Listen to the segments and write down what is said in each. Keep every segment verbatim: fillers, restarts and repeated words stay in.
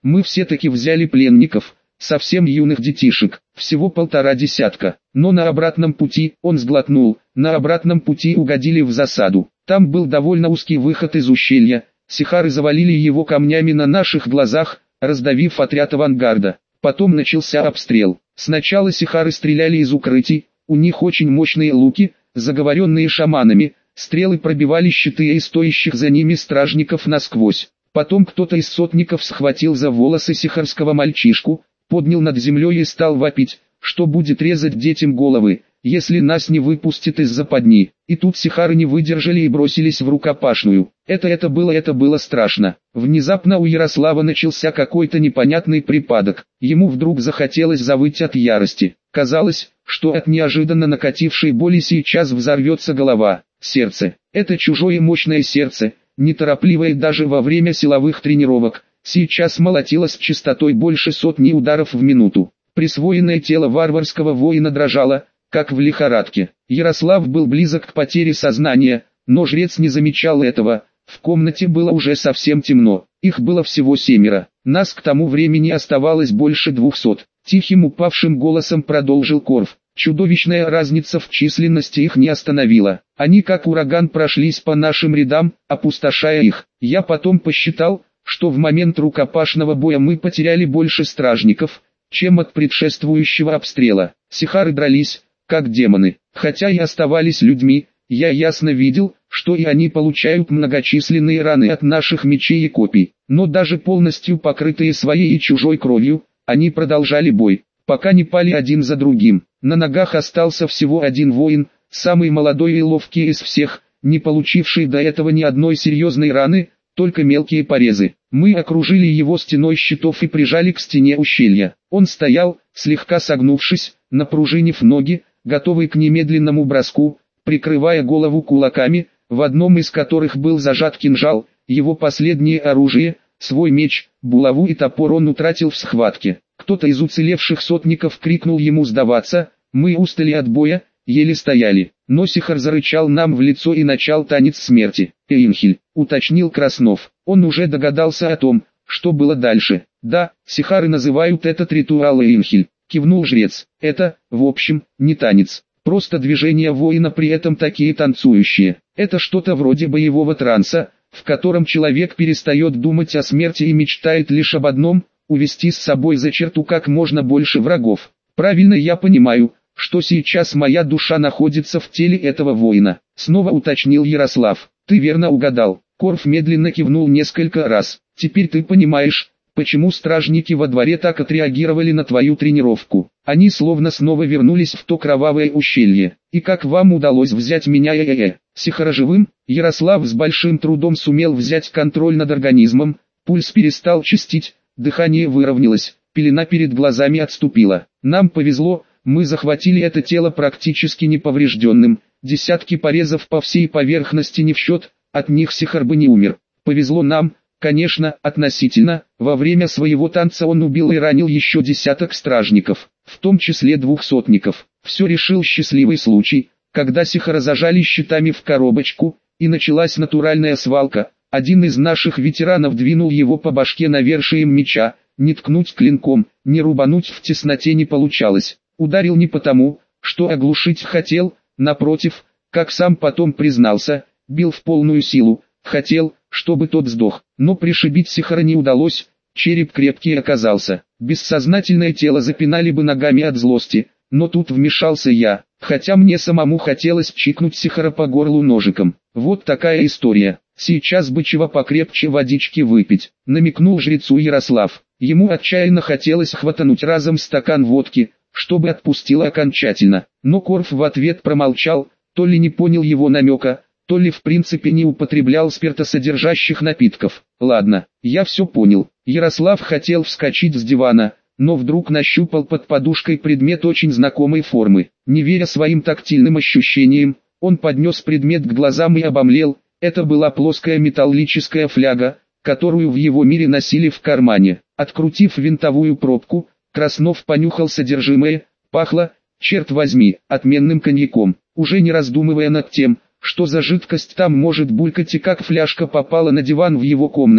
Мы все-таки взяли пленников, совсем юных детишек, всего полтора десятка. Но на обратном пути, он сглотнул, на обратном пути угодили в засаду. Там был довольно узкий выход из ущелья, сихары завалили его камнями на наших глазах, раздавив отряд авангарда. Потом начался обстрел. Сначала сихары стреляли из укрытий, у них очень мощные луки, заговоренные шаманами, стрелы пробивали щиты и стоящих за ними стражников насквозь. Потом кто-то из сотников схватил за волосы сихарского мальчишку, поднял над землей и стал вопить, что будет резать детям головы, если нас не выпустят из западни. И тут сихары не выдержали и бросились в рукопашную. Это это было это было страшно. Внезапно у Ярослава начался какой-то непонятный припадок. Ему вдруг захотелось завыть от ярости. Казалось, что от неожиданно накатившей боли сейчас взорвется голова. Сердце. Это чужое мощное сердце, неторопливое даже во время силовых тренировок, сейчас молотилось с частотой больше сотни ударов в минуту. Присвоенное тело варварского воина дрожало, как в лихорадке. Ярослав был близок к потере сознания, но жрец не замечал этого. В комнате было уже совсем темно, их было всего семеро. Нас к тому времени оставалось больше двухсот. Тихим упавшим голосом продолжил Корф. Чудовищная разница в численности их не остановила. Они как ураган прошлись по нашим рядам, опустошая их. Я потом посчитал, что в момент рукопашного боя мы потеряли больше стражников, чем от предшествующего обстрела. Сихары дрались, как демоны. Хотя и оставались людьми, я ясно видел, что и они получают многочисленные раны от наших мечей и копий. Но даже полностью покрытые своей и чужой кровью, они продолжали бой, пока не пали один за другим. На ногах остался всего один воин, самый молодой и ловкий из всех, не получивший до этого ни одной серьезной раны, только мелкие порезы. Мы окружили его стеной щитов и прижали к стене ущелья. Он стоял, слегка согнувшись, напружинив ноги, готовый к немедленному броску, прикрывая голову кулаками, в одном из которых был зажат кинжал, его последнее оружие, свой меч, булаву и топор он утратил в схватке. Кто-то из уцелевших сотников крикнул ему сдаваться, мы устали от боя, еле стояли. Но сихар зарычал нам в лицо и начал танец смерти. «Эйнхель», — уточнил Краснов. Он уже догадался о том, что было дальше. «Да, сихары называют этот ритуал Эйнхель», — кивнул жрец. «Это, в общем, не танец. Просто движения воина при этом такие танцующие. Это что-то вроде боевого транса, в котором человек перестает думать о смерти и мечтает лишь об одном — увести с собой за черту как можно больше врагов. Правильно я понимаю, что сейчас моя душа находится в теле этого воина?» Снова уточнил Ярослав. «Ты верно угадал». Корф медленно кивнул несколько раз. «Теперь ты понимаешь, почему стражники во дворе так отреагировали на твою тренировку. Они словно снова вернулись в то кровавое ущелье. И как вам удалось взять меня э-э-э?» Сихара живым? Ярослав с большим трудом сумел взять контроль над организмом, пульс перестал частить, дыхание выровнялось, пелена перед глазами отступила. Нам повезло, мы захватили это тело практически неповрежденным, десятки порезов по всей поверхности не в счет, от них сихар бы не умер. Повезло нам, конечно, относительно, во время своего танца он убил и ранил еще десяток стражников, в том числе двух сотников. Все решил счастливый случай, когда сихара зажали щитами в коробочку, и началась натуральная свалка. Один из наших ветеранов двинул его по башке навершием меча, не ткнуть клинком, не рубануть в тесноте не получалось. Ударил не потому, что оглушить хотел, напротив, как сам потом признался, бил в полную силу, хотел, чтобы тот сдох, но пришибить сихара не удалось, череп крепкий оказался. Бессознательное тело запинали бы ногами от злости, но тут вмешался я, хотя мне самому хотелось чикнуть сихара по горлу ножиком. Вот такая история. Сейчас бы чего покрепче водички выпить, намекнул жрецу Ярослав. Ему отчаянно хотелось хватануть разом стакан водки, чтобы отпустило окончательно. Но Корф в ответ промолчал, то ли не понял его намека, то ли в принципе не употреблял спиртосодержащих напитков. Ладно, я все понял. Ярослав хотел вскочить с дивана, но вдруг нащупал под подушкой предмет очень знакомой формы. Не веря своим тактильным ощущениям, он поднес предмет к глазам и обомлел. Это была плоская металлическая фляга, которую в его мире носили в кармане. Открутив винтовую пробку, Краснов понюхал содержимое, пахло, черт возьми, отменным коньяком. Уже не раздумывая над тем, что за жидкость там может булькать и как фляжка попала на диван в его комнате,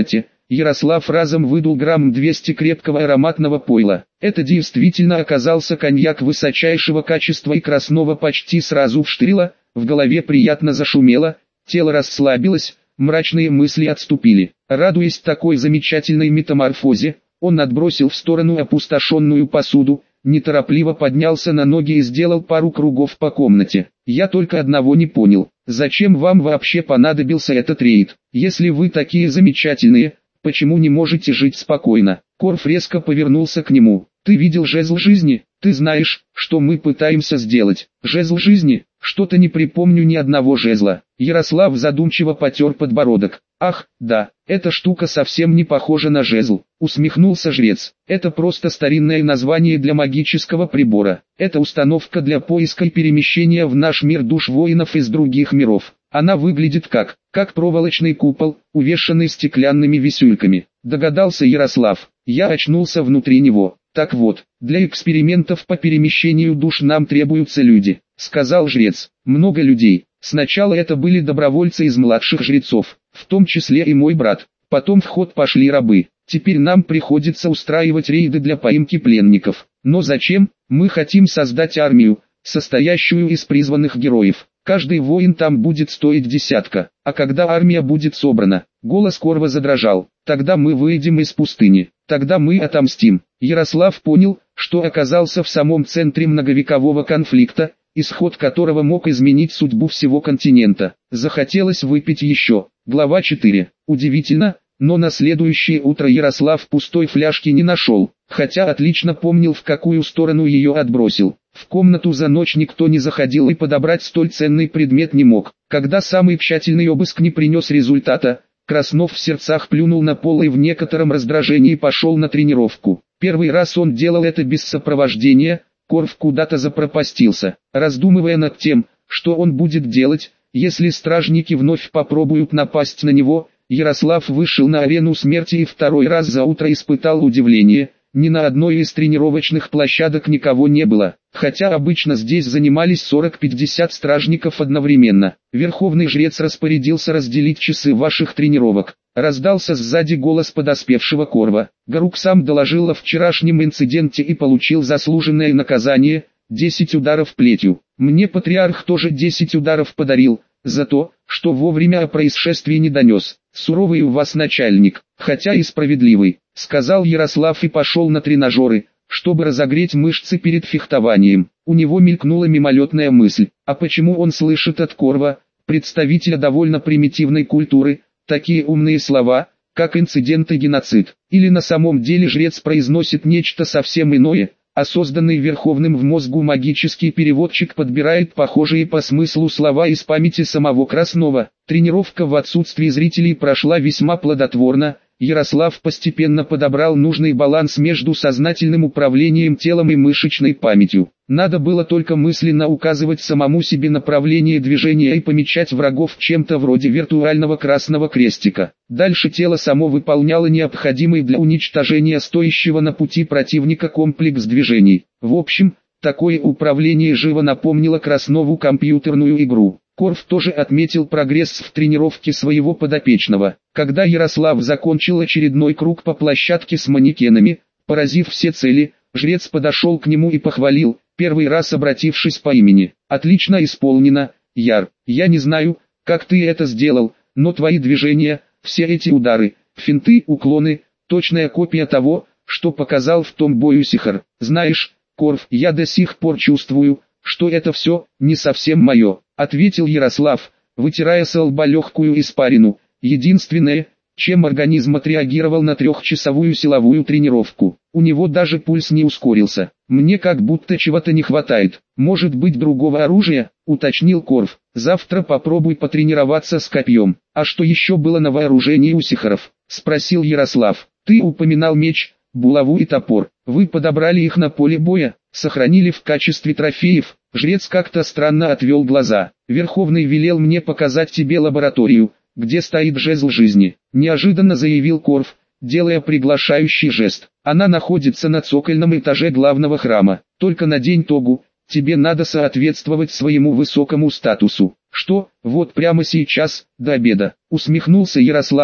Ярослав разом выдул грамм двести крепкого ароматного пойла. Это действительно оказался коньяк высочайшего качества и Краснова почти сразу вштырило, в голове приятно зашумело, тело расслабилось, мрачные мысли отступили. Радуясь такой замечательной метаморфозе, он отбросил в сторону опустошенную посуду, неторопливо поднялся на ноги и сделал пару кругов по комнате. «Я только одного не понял, зачем вам вообще понадобился этот рейд? Если вы такие замечательные, почему не можете жить спокойно?» Корф резко повернулся к нему. «Ты видел жезл жизни? Ты знаешь, что мы пытаемся сделать?» «Жезл жизни? Что-то не припомню ни одного жезла». Ярослав задумчиво потер подбородок. «Ах, да, эта штука совсем не похожа на жезл», усмехнулся жрец. «Это просто старинное название для магического прибора. Это установка для поиска и перемещения в наш мир душ воинов из других миров. Она выглядит как, как проволочный купол, увешанный стеклянными висюльками». Догадался Ярослав. Я очнулся внутри него. «Так вот, для экспериментов по перемещению душ нам требуются люди», сказал жрец. «Много людей. Сначала это были добровольцы из младших жрецов, в том числе и мой брат. Потом в ход пошли рабы. Теперь нам приходится устраивать рейды для поимки пленников. Но зачем? Мы хотим создать армию, состоящую из призванных героев. Каждый воин там будет стоить десятка. А когда армия будет собрана?» Голос Корва задрожал. «Тогда мы выйдем из пустыни. Тогда мы отомстим». Ярослав понял, что оказался в самом центре многовекового конфликта, исход которого мог изменить судьбу всего континента. Захотелось выпить еще. Глава четыре. Удивительно, но на следующее утро Ярослав пустой фляжки не нашел, хотя отлично помнил, в какую сторону ее отбросил. В комнату за ночь никто не заходил и подобрать столь ценный предмет не мог. Когда самый тщательный обыск не принес результата, Краснов в сердцах плюнул на пол и в некотором раздражении пошел на тренировку. Первый раз он делал это без сопровождения. Корф куда-то запропастился, раздумывая над тем, что он будет делать, если стражники вновь попробуют напасть на него. Ярослав вышел на арену смерти и второй раз за утро испытал удивление. Ни на одной из тренировочных площадок никого не было, хотя обычно здесь занимались сорок-пятьдесят стражников одновременно. Верховный жрец распорядился разделить часы ваших тренировок. Раздался сзади голос подоспевшего Корва. Гарук сам доложил о вчерашнем инциденте и получил заслуженное наказание – десять ударов плетью. Мне патриарх тоже десять ударов подарил, за то, что вовремя о происшествии не донес. Суровый у вас начальник, хотя и справедливый, сказал Ярослав и пошел на тренажеры, чтобы разогреть мышцы перед фехтованием. У него мелькнула мимолетная мысль, а почему он слышит от Корва, представителя довольно примитивной культуры, такие умные слова, как инцидент и геноцид? Или на самом деле жрец произносит нечто совсем иное, а созданный Верховным в мозгу магический переводчик подбирает похожие по смыслу слова из памяти самого Краснова. Тренировка в отсутствии зрителей прошла весьма плодотворно. Ярослав постепенно подобрал нужный баланс между сознательным управлением телом и мышечной памятью. Надо было только мысленно указывать самому себе направление движения и помечать врагов чем-то вроде виртуального красного крестика. Дальше тело само выполняло необходимый для уничтожения стоящего на пути противника комплекс движений. В общем, такое управление живо напомнило Краснову компьютерную игру. Корф тоже отметил прогресс в тренировке своего подопечного. Когда Ярослав закончил очередной круг по площадке с манекенами, поразив все цели, жрец подошел к нему и похвалил, первый раз обратившись по имени. «Отлично исполнено, Яр. Я не знаю, как ты это сделал, но твои движения, все эти удары, финты, уклоны, точная копия того, что показал в том бою Сихар. Знаешь, Корф, я до сих пор чувствую, что это все не совсем мое», ответил Ярослав, вытирая с лба легкую испарину. Единственное, чем организм отреагировал на трехчасовую силовую тренировку. У него даже пульс не ускорился. «Мне как будто чего-то не хватает. Может быть, другого оружия?» — уточнил Корф. «Завтра попробуй потренироваться с копьем». «А что еще было на вооружении у Сихаров?» — спросил Ярослав. «Ты упоминал меч, булаву и топор. Вы подобрали их на поле боя, сохранили в качестве трофеев?» Жрец как-то странно отвел глаза. «Верховный велел мне показать тебе лабораторию, где стоит жезл жизни», — неожиданно заявил Корф, делая приглашающий жест. «Она находится на цокольном этаже главного храма. Только надень тогу, тебе надо соответствовать своему высокому статусу». «Что, вот прямо сейчас, до обеда?» — усмехнулся Ярослав,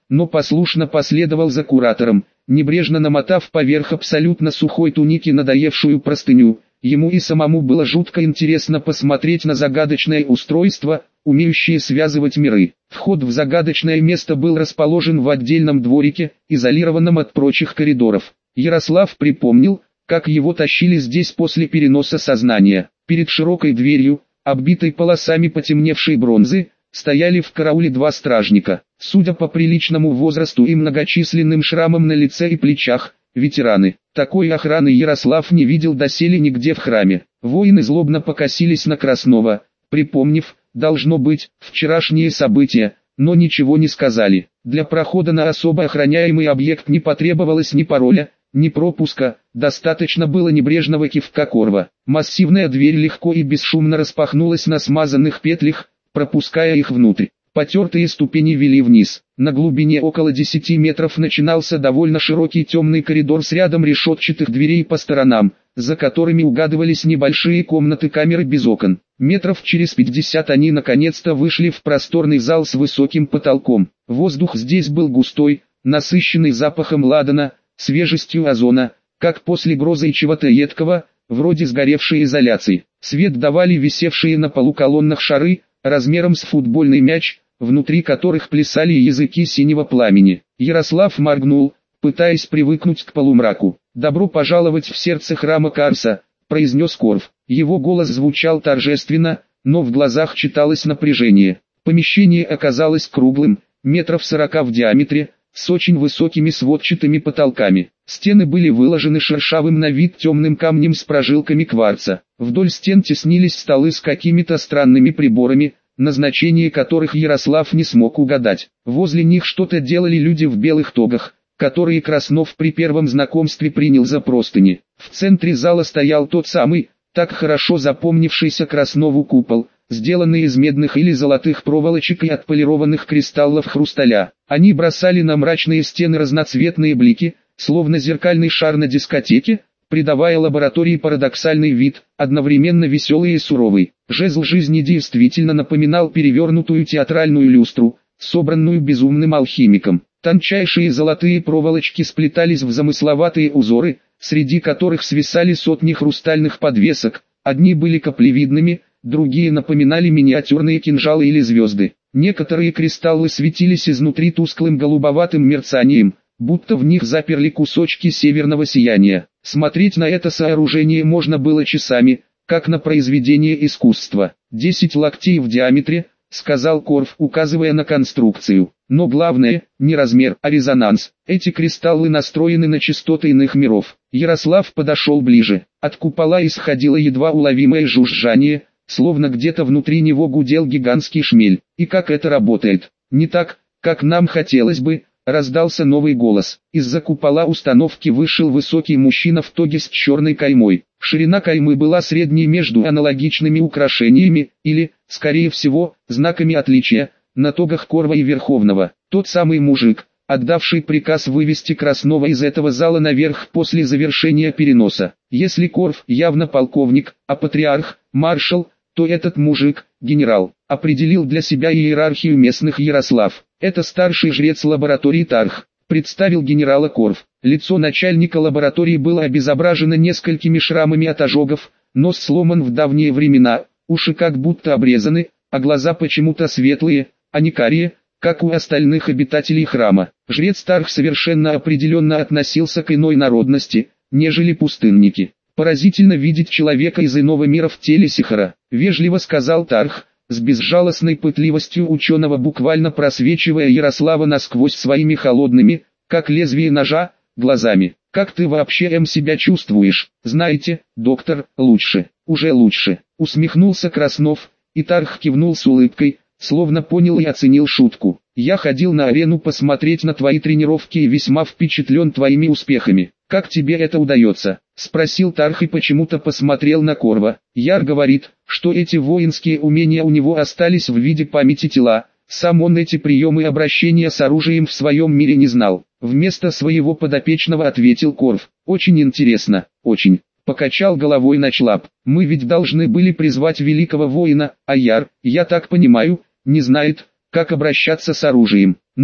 но послушно последовал за куратором, небрежно намотав поверх абсолютно сухой туники надоевшую простыню. Ему и самому было жутко интересно посмотреть на загадочное устройство, умеющее связывать миры. Вход в загадочное место был расположен в отдельном дворике, изолированном от прочих коридоров. Ярослав припомнил, как его тащили здесь после переноса сознания. Перед широкой дверью, оббитой полосами потемневшей бронзы, стояли в карауле два стражника. Судя по приличному возрасту и многочисленным шрамам на лице и плечах, ветераны. Такой охраны Ярослав не видел доселе нигде в храме. Воины злобно покосились на Краснова, припомнив, должно быть, вчерашние события, но ничего не сказали. Для прохода на особо охраняемый объект не потребовалось ни пароля, ни пропуска, достаточно было небрежного кивка Корва. Массивная дверь легко и бесшумно распахнулась на смазанных петлях, пропуская их внутрь. Потертые ступени вели вниз. На глубине около десяти метров начинался довольно широкий темный коридор с рядом решетчатых дверей по сторонам, за которыми угадывались небольшие комнаты-камеры без окон. Метров через пятьдесят они наконец-то вышли в просторный зал с высоким потолком. Воздух здесь был густой, насыщенный запахом ладана, свежестью озона, как после грозы и чего-то едкого, вроде сгоревшей изоляции. Свет давали висевшие на полу колоннах шары, размером с футбольный мяч, внутри которых плясали языки синего пламени. Ярослав моргнул, пытаясь привыкнуть к полумраку. «Добро пожаловать в сердце храма Карса», — произнес Корв. Его голос звучал торжественно, но в глазах читалось напряжение. Помещение оказалось круглым, метров сорока в диаметре, с очень высокими сводчатыми потолками. Стены были выложены шершавым на вид темным камнем с прожилками кварца. Вдоль стен теснились столы с какими-то странными приборами, назначение которых Ярослав не смог угадать. Возле них что-то делали люди в белых тогах, которые Краснов при первом знакомстве принял за простыни. В центре зала стоял тот самый, так хорошо запомнившийся Краснову купол, сделанный из медных или золотых проволочек и отполированных кристаллов хрусталя. Они бросали на мрачные стены разноцветные блики, словно зеркальный шар на дискотеке, придавая лаборатории парадоксальный вид, одновременно веселый и суровый. Жезл жизни действительно напоминал перевернутую театральную люстру, собранную безумным алхимиком. Тончайшие золотые проволочки сплетались в замысловатые узоры, среди которых свисали сотни хрустальных подвесок, одни были каплевидными, другие напоминали миниатюрные кинжалы или звезды. Некоторые кристаллы светились изнутри тусклым голубоватым мерцанием, будто в них заперли кусочки северного сияния. Смотреть на это сооружение можно было часами, как на произведение искусства. «Десять локтей в диаметре», — сказал Корв, указывая на конструкцию. «Но главное, не размер, а резонанс. Эти кристаллы настроены на частоты иных миров». Ярослав подошел ближе. От купола исходило едва уловимое жужжание, словно где-то внутри него гудел гигантский шмель. «И как это работает? Не так, как нам хотелось бы», — раздался новый голос. Из-за купола установки вышел высокий мужчина в тоге с черной каймой. Ширина каймы была средней между аналогичными украшениями, или, скорее всего, знаками отличия, на тогах Корва и Верховного. Тот самый мужик, отдавший приказ вывести Краснова из этого зала наверх после завершения переноса. Если Корв явно полковник, а патриарх – маршал, то этот мужик – генерал. Определил для себя иерархию местных Ярослав. Это старший жрец лаборатории Тарх. Представил генерала Корв. Лицо начальника лаборатории было обезображено несколькими шрамами от ожогов, нос сломан в давние времена, уши как будто обрезаны, а глаза почему-то светлые, а не карие, как у остальных обитателей храма. Жрец Тарх совершенно определенно относился к иной народности, нежели пустынники. «Поразительно видеть человека из иного мира в теле Сихара», — вежливо сказал Тарх, с безжалостной пытливостью ученого буквально просвечивая Ярослава насквозь своими холодными, как лезвие ножа, глазами. «Как ты вообще эм себя чувствуешь?» «Знаете, доктор, лучше, уже лучше», — усмехнулся Краснов, и Тарх кивнул с улыбкой, словно понял и оценил шутку. «Я ходил на арену посмотреть на твои тренировки и весьма впечатлен твоими успехами. Как тебе это удается?» — спросил Тарх и почему-то посмотрел на Корва. Яр говорит, что эти воинские умения у него остались в виде памяти тела. Сам он эти приемы обращения с оружием в своем мире не знал. Вместо своего подопечного ответил Корв. «Очень интересно, очень». Покачал головой Ночлап. «Мы ведь должны были призвать великого воина, а Яр, я так понимаю, не знает, как обращаться с оружием. Ну,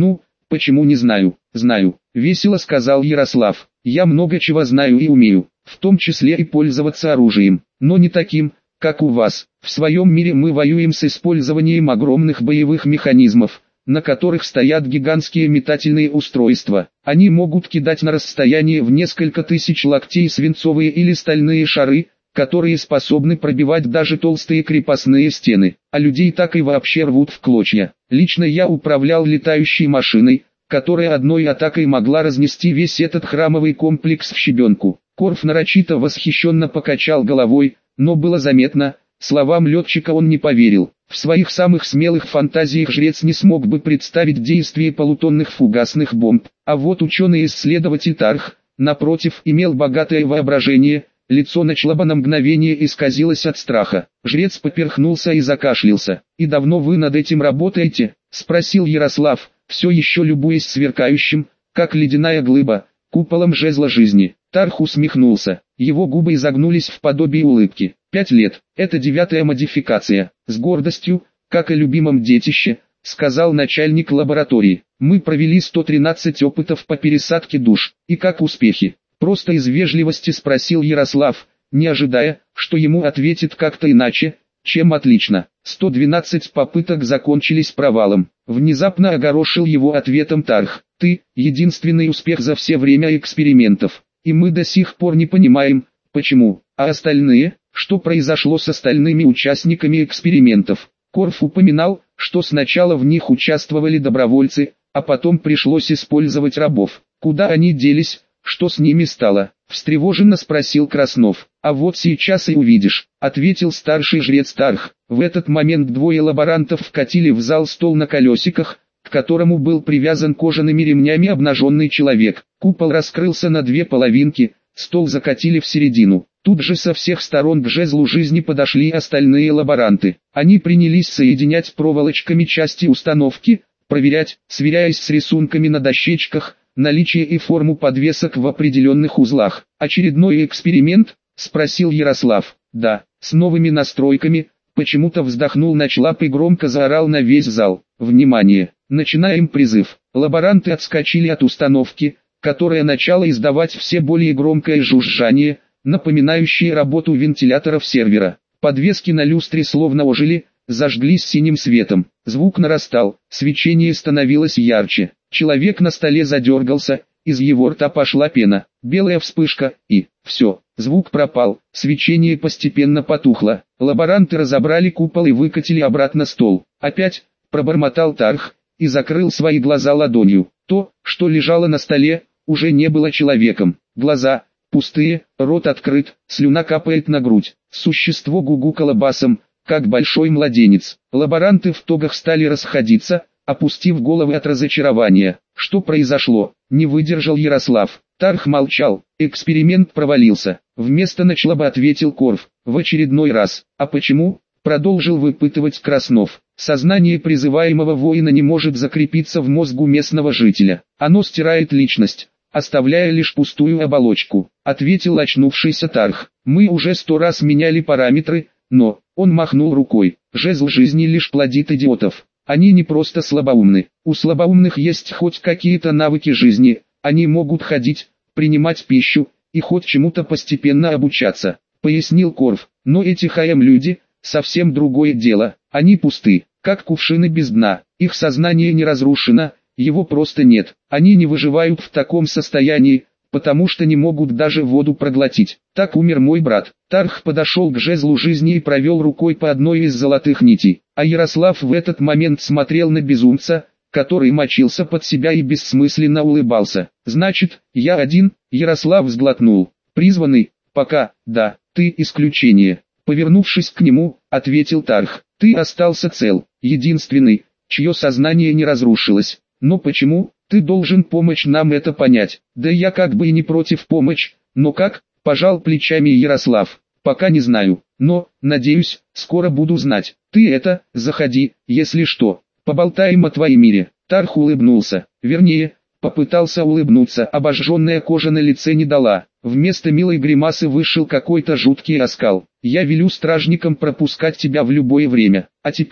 Почему не знаю? Знаю, весело сказал Ярослав. Я много чего знаю и умею, в том числе и пользоваться оружием, но не таким, как у вас. В своем мире мы воюем с использованием огромных боевых механизмов, на которых стоят гигантские метательные устройства. Они могут кидать на расстояние в несколько тысяч локтей свинцовые или стальные шары, которые способны пробивать даже толстые крепостные стены, а людей так и вообще рвут в клочья. Лично я управлял летающей машиной, которая одной атакой могла разнести весь этот храмовый комплекс в щебенку. Корф нарочито восхищенно покачал головой, но было заметно, словам летчика он не поверил. В своих самых смелых фантазиях жрец не смог бы представить действие полутонных фугасных бомб, а вот ученый-исследователь Тарх, напротив, имел богатое воображение. Лицо Ночлаба на мгновение исказилось от страха. Жрец поперхнулся и закашлялся. «И давно вы над этим работаете?» — спросил Ярослав, все еще любуясь сверкающим, как ледяная глыба, куполом жезла жизни. Тарх усмехнулся. Его губы изогнулись в подобии улыбки. «Пять лет. Это девятая модификация». С гордостью, как и любимом детище, сказал начальник лаборатории. «Мы провели сто тринадцать опытов по пересадке душ. И как успехи?» Просто из вежливости спросил Ярослав, не ожидая, что ему ответит как-то иначе, чем отлично. сто двенадцать попыток закончились провалом. Внезапно огорошил его ответом Тарх. «Ты — единственный успех за все время экспериментов. И мы до сих пор не понимаем, почему. А остальные, что произошло с остальными участниками экспериментов?» Корф упоминал, что сначала в них участвовали добровольцы, а потом пришлось использовать рабов. Куда они делись? «Что с ними стало?» — встревоженно спросил Краснов. «А вот сейчас и увидишь», — ответил старший жрец Тарх. В этот момент двое лаборантов вкатили в зал стол на колесиках, к которому был привязан кожаными ремнями обнаженный человек. Купол раскрылся на две половинки, стол закатили в середину. Тут же со всех сторон к жезлу жизни подошли остальные лаборанты. Они принялись соединять проволочками части установки, проверять, сверяясь с рисунками на дощечках, наличие и форму подвесок в определенных узлах. «Очередной эксперимент?» — спросил Ярослав. «Да, с новыми настройками», — почему-то вздохнул Ночлаб и громко заорал на весь зал. «Внимание! Начинаем призыв!» Лаборанты отскочили от установки, которая начала издавать все более громкое жужжание, напоминающее работу вентиляторов сервера. Подвески на люстре словно ожили, зажглись синим светом. Звук нарастал, свечение становилось ярче. Человек на столе задергался, из его рта пошла пена, белая вспышка, и все, звук пропал, свечение постепенно потухло. Лаборанты разобрали купол и выкатили обратно стол. «Опять?» — пробормотал Тарх, и закрыл свои глаза ладонью. То, что лежало на столе, уже не было человеком. Глаза пустые, рот открыт, слюна капает на грудь. Существо гугукало басом, как большой младенец. Лаборанты в тогах стали расходиться, опустив головы от разочарования. «Что произошло?» — не выдержал Ярослав. Тарх молчал. «Эксперимент провалился», — вместо Ночлаба ответил Корф. «В очередной раз». «А почему?» — продолжил выпытывать Краснов. «Сознание призываемого воина не может закрепиться в мозгу местного жителя. Оно стирает личность, оставляя лишь пустую оболочку», — ответил очнувшийся Тарх. «Мы уже сто раз меняли параметры, но...» — он махнул рукой. «Жезл жизни лишь плодит идиотов. Они не просто слабоумны. У слабоумных есть хоть какие-то навыки жизни, они могут ходить, принимать пищу, и хоть чему-то постепенно обучаться», — пояснил Корф. «Но эти ХМ-люди, совсем другое дело, они пусты, как кувшины без дна, их сознание не разрушено, его просто нет, они не выживают в таком состоянии, потому что не могут даже воду проглотить. Так умер мой брат». Тарх подошел к жезлу жизни и провел рукой по одной из золотых нитей, а Ярослав в этот момент смотрел на безумца, который мочился под себя и бессмысленно улыбался. «Значит, я один?» — Ярослав сглотнул. «Призванный? Пока, да, ты исключение». Повернувшись к нему, ответил Тарх. «Ты остался цел, единственный, чье сознание не разрушилось. Но почему? Ты должен помочь нам это понять». «Да я как бы и не против помочь, но как?» — пожал плечами Ярослав. «Пока не знаю, но, надеюсь, скоро буду знать. Ты это, заходи, если что, поболтаем о твоем мире». Тарх улыбнулся, вернее, попытался улыбнуться, обожженная кожа на лице не дала. Вместо милой гримасы вышел какой-то жуткий оскал. «Я велю стражникам пропускать тебя в любое время. А теперь,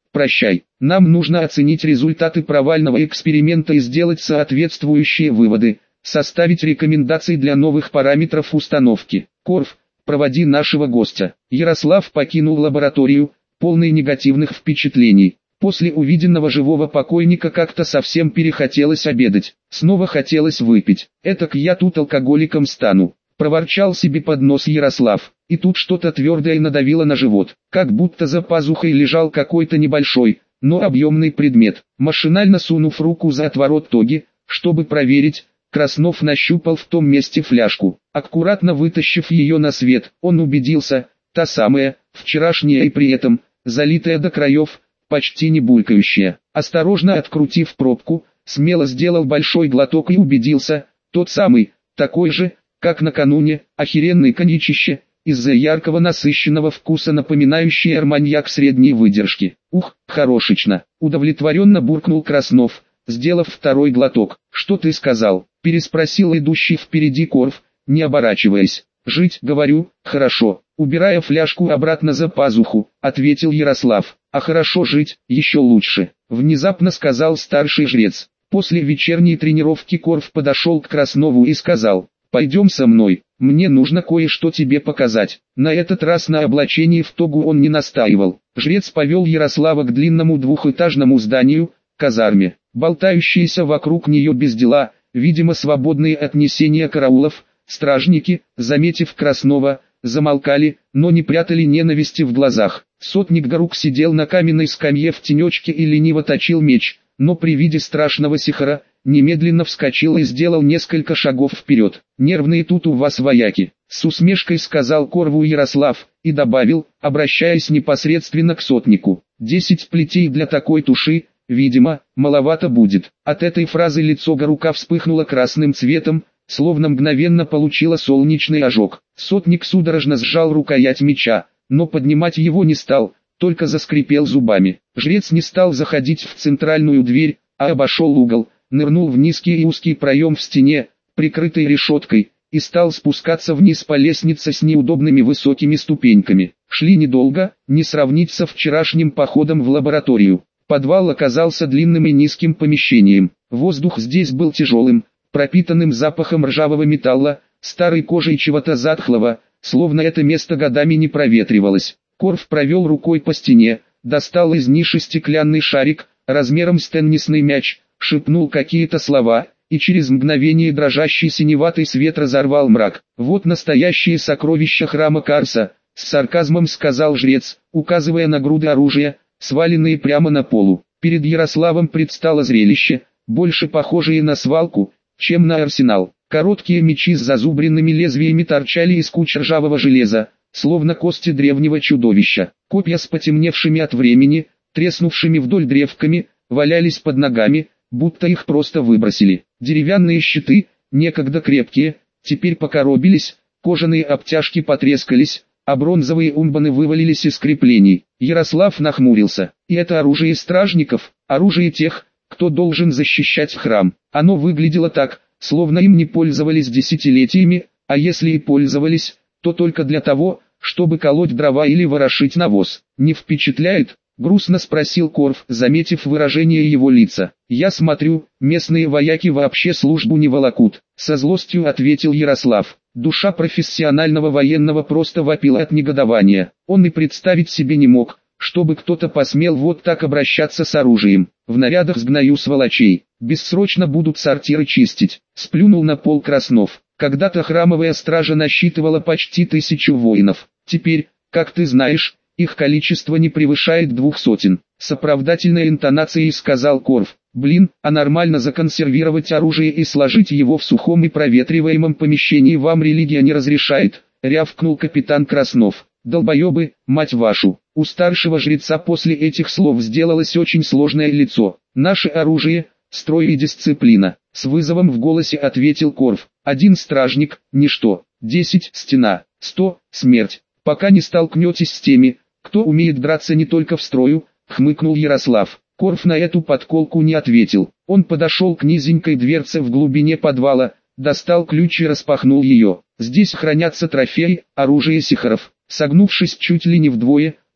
прощай. Нам нужно оценить результаты провального эксперимента и сделать соответствующие выводы, составить рекомендации для новых параметров установки. Корф, проводи нашего гостя. Ярослав покинул лабораторию, полный негативных впечатлений. После увиденного живого покойника как-то совсем перехотелось обедать. Снова хотелось выпить. Этак я тут алкоголиком стану. Проворчал себе под нос Ярослав. И тут что-то твердое надавило на живот. Как будто за пазухой лежал какой-то небольшой, но объемный предмет. Машинально сунув руку за отворот тоги, чтобы проверить, Краснов нащупал в том месте фляжку. Аккуратно вытащив ее на свет, он убедился, та самая, вчерашняя и при этом, залитая до краев, почти не булькающая. Осторожно открутив пробку, смело сделал большой глоток и убедился, тот самый, такой же, как накануне, охеренный коньячище, из-за яркого насыщенного вкуса напоминающий арманьяк средней выдержки. Ух, хорошечно, удовлетворенно буркнул Краснов, сделав второй глоток. Что ты сказал? Переспросил идущий впереди Корф, не оборачиваясь. Жить, говорю, хорошо. Убирая фляжку обратно за пазуху, ответил Ярослав. А хорошо жить, еще лучше, внезапно сказал старший жрец. После вечерней тренировки Корф подошел к Краснову и сказал: пойдем со мной, мне нужно кое-что тебе показать. На этот раз на облачении в тогу он не настаивал. Жрец повел Ярослава к длинному двухэтажному зданию, казарме. Болтающиеся вокруг нее без дела, видимо свободные от несения караулов, стражники, заметив Краснова, замолкали, но не прятали ненависти в глазах. Сотник Гарук сидел на каменной скамье в тенечке и лениво точил меч, но при виде страшного сихара, немедленно вскочил и сделал несколько шагов вперед. «Нервные тут у вас вояки», — с усмешкой сказал Корву Ярослав, и добавил, обращаясь непосредственно к сотнику: «Десять плетей для такой туши, видимо, маловато будет». От этой фразы лицо Гарука вспыхнуло красным цветом, словно мгновенно получило солнечный ожог. Сотник судорожно сжал рукоять меча, но поднимать его не стал, только заскрипел зубами. Жрец не стал заходить в центральную дверь, а обошел угол, нырнул в низкий и узкий проем в стене, прикрытый решеткой, и стал спускаться вниз по лестнице с неудобными высокими ступеньками. Шли недолго, не сравнить со вчерашним походом в лабораторию. Подвал оказался длинным и низким помещением. Воздух здесь был тяжелым, пропитанным запахом ржавого металла, старой кожи и чего-то затхлого, словно это место годами не проветривалось. Корф провел рукой по стене, достал из ниши стеклянный шарик, размером с теннисный мяч, шепнул какие-то слова, и через мгновение дрожащий синеватый свет разорвал мрак. «Вот настоящее сокровище храма Карса», — с сарказмом сказал жрец, указывая на груды оружия, сваленные прямо на полу. Перед Ярославом предстало зрелище, больше похожее на свалку, чем на арсенал. Короткие мечи с зазубренными лезвиями торчали из куч ржавого железа, словно кости древнего чудовища. Копья с потемневшими от времени, треснувшими вдоль древками, валялись под ногами, будто их просто выбросили. Деревянные щиты, некогда крепкие, теперь покоробились, кожаные обтяжки потрескались, а бронзовые умбаны вывалились из креплений. Ярослав нахмурился. И это оружие стражников, оружие тех, кто должен защищать храм. Оно выглядело так, словно им не пользовались десятилетиями, а если и пользовались, то только для того, чтобы колоть дрова или ворошить навоз. «Не впечатляет?» — грустно спросил Корф, заметив выражение его лица. «Я смотрю, местные вояки вообще службу не волокут», — со злостью ответил Ярослав. Душа профессионального военного просто вопила от негодования. Он и представить себе не мог, чтобы кто-то посмел вот так обращаться с оружием. «В нарядах сгною сволочей, бессрочно будут сортиры чистить», — сплюнул на пол Краснов. «Когда-то храмовая стража насчитывала почти тысячу воинов. Теперь, как ты знаешь, их количество не превышает двух сотен», — с оправдательной интонацией сказал Корф. «Блин, а нормально законсервировать оружие и сложить его в сухом и проветриваемом помещении вам религия не разрешает», — рявкнул капитан Краснов. «Долбоебы, мать вашу!» У старшего жреца после этих слов сделалось очень сложное лицо. «Наше оружие, строй и дисциплина», — с вызовом в голосе ответил Корф. «Один стражник, ничто, десять — стена, сто — смерть. Пока не столкнетесь с теми, кто умеет драться не только в строю», — хмыкнул Ярослав. Корф на эту подколку не ответил. Он подошел к низенькой дверце в глубине подвала, достал ключ и распахнул ее. Здесь хранятся трофеи, оружие сихаров. Согнувшись чуть ли не вдвое,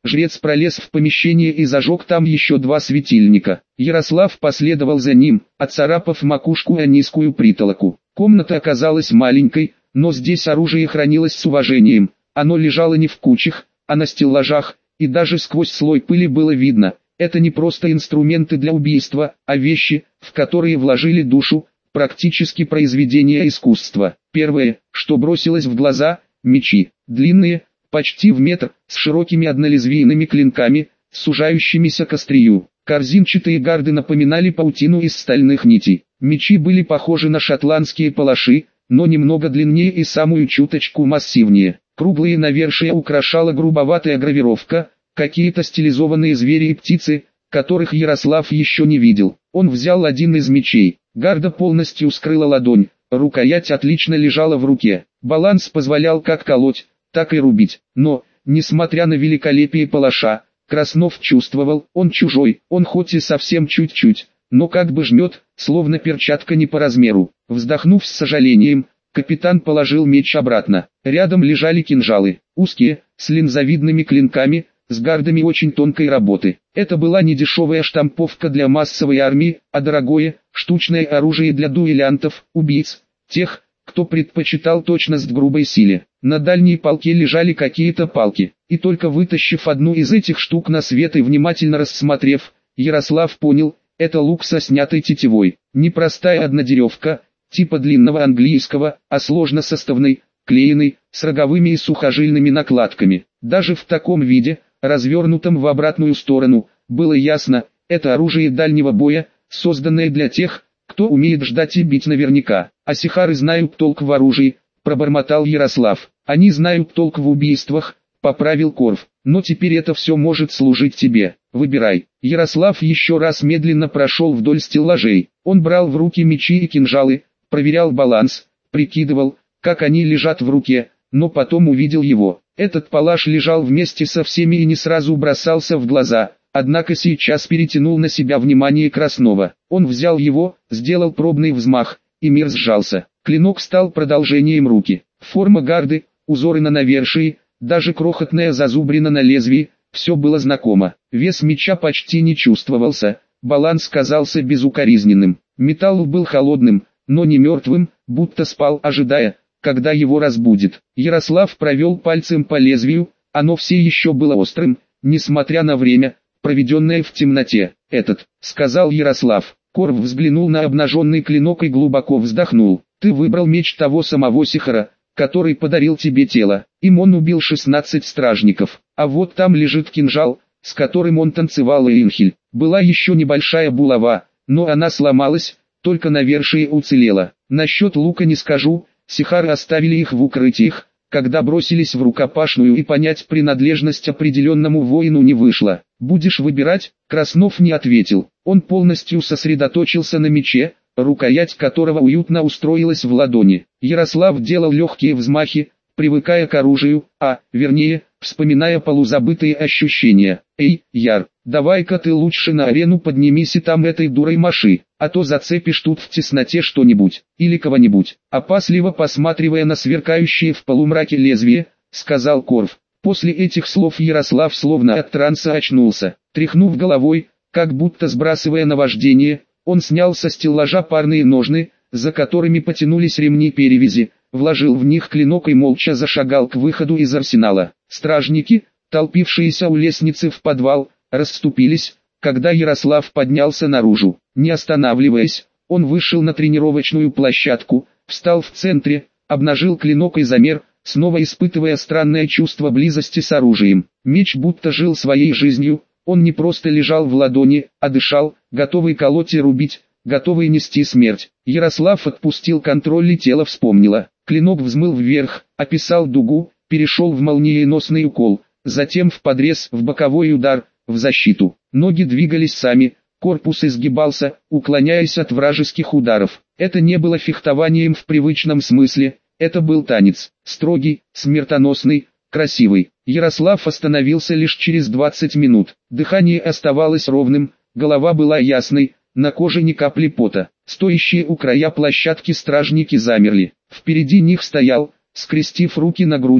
Жрец пролез в помещение и зажег там еще два светильника. Ярослав последовал за ним, отцарапав макушку о низкую притолоку. Комната оказалась маленькой, но здесь оружие хранилось с уважением. Оно лежало не в кучах, а на стеллажах, и даже сквозь слой пыли было видно. Это не просто инструменты для убийства, а вещи, в которые вложили душу, практически произведение искусства. Первое, что бросилось в глаза – мечи. Длинные, почти в метр, с широкими однолезвийными клинками, сужающимися к острию. Корзинчатые гарды напоминали паутину из стальных нитей. Мечи были похожи на шотландские палаши, но немного длиннее и самую чуточку массивнее. Круглые навершия украшала грубоватая гравировка, какие-то стилизованные звери и птицы, которых Ярослав еще не видел. Он взял один из мечей. Гарда полностью скрыла ладонь, рукоять отлично лежала в руке. Баланс позволял как колоть, так и рубить. Но, несмотря на великолепие палаша, Краснов чувствовал, он чужой, он хоть и совсем чуть-чуть, но как бы жмет, словно перчатка не по размеру. Вздохнув с сожалением, капитан положил меч обратно. Рядом лежали кинжалы, узкие, с линзовидными клинками, с гардами очень тонкой работы. Это была не дешевая штамповка для массовой армии, а дорогое, штучное оружие для дуэлянтов, убийц, тех, кто предпочитал точность в грубой силе. На дальней полке лежали какие-то палки, и только вытащив одну из этих штук на свет и внимательно рассмотрев, Ярослав понял, это лук со снятой тетивой. Непростая однодеревка, типа длинного английского, а сложносоставной, клееный, с роговыми и сухожильными накладками. Даже в таком виде, развернутом в обратную сторону, было ясно, это оружие дальнего боя, созданное для тех, кто умеет ждать и бить наверняка. А сихары знают толк в оружии, пробормотал Ярослав. Они знают толк в убийствах, поправил Корф. Но теперь это все может служить тебе. Выбирай. Ярослав еще раз медленно прошел вдоль стеллажей. Он брал в руки мечи и кинжалы, проверял баланс, прикидывал, как они лежат в руке, но потом увидел его. Этот палаш лежал вместе со всеми и не сразу бросался в глаза, однако сейчас перетянул на себя внимание Краснова. Он взял его, сделал пробный взмах, и мир сжался. Клинок стал продолжением руки. Форма гарды, узоры на навершии, даже крохотная зазубрина на лезвии, все было знакомо. Вес меча почти не чувствовался, баланс казался безукоризненным. Металл был холодным, но не мертвым, будто спал, ожидая, когда его разбудит. Ярослав провел пальцем по лезвию, оно все еще было острым, несмотря на время, проведенное в темноте. «Этот», — сказал Ярослав. Корф взглянул на обнаженный клинок и глубоко вздохнул. «Ты выбрал меч того самого сихара, который подарил тебе тело. Им он убил шестнадцать стражников. А вот там лежит кинжал, с которым он танцевал Эйнхель. Была еще небольшая булава, но она сломалась, только навершие уцелела. Насчет лука не скажу, сихары оставили их в укрытиях, когда бросились в рукопашную, и понять принадлежность определенному воину не вышло. Будешь выбирать?» Краснов не ответил. Он полностью сосредоточился на мече, рукоять которого уютно устроилась в ладони. Ярослав делал легкие взмахи, привыкая к оружию, а, вернее, вспоминая полузабытые ощущения. «Эй, Яр, давай-ка ты лучше на арену поднимись и там этой дурой маши, а то зацепишь тут в тесноте что-нибудь, или кого-нибудь». Опасливо посматривая на сверкающее в полумраке лезвие, сказал Корф. После этих слов Ярослав словно от транса очнулся. Тряхнув головой, как будто сбрасывая наваждение, он снял со стеллажа парные ножны, за которыми потянулись ремни перевязи, вложил в них клинок и молча зашагал к выходу из арсенала. Стражники, толпившиеся у лестницы в подвал, расступились, когда Ярослав поднялся наружу. Не останавливаясь, он вышел на тренировочную площадку, встал в центре, обнажил клинок и замер, снова испытывая странное чувство близости с оружием. Меч будто жил своей жизнью, он не просто лежал в ладони, а дышал, готовый колоть и рубить, готовый нести смерть. Ярослав отпустил контроль и тело вспомнило. Клинок взмыл вверх, описал дугу, перешел в молниеносный укол, затем в подрез, в боковой удар, в защиту. Ноги двигались сами, корпус изгибался, уклоняясь от вражеских ударов. Это не было фехтованием в привычном смысле, это был танец, строгий, смертоносный, красивый. Ярослав остановился лишь через двадцать минут. Дыхание оставалось ровным, голова была ясной, на коже ни капли пота. Стоящие у края площадки стражники замерли. Впереди них стоял, скрестив руки на груди,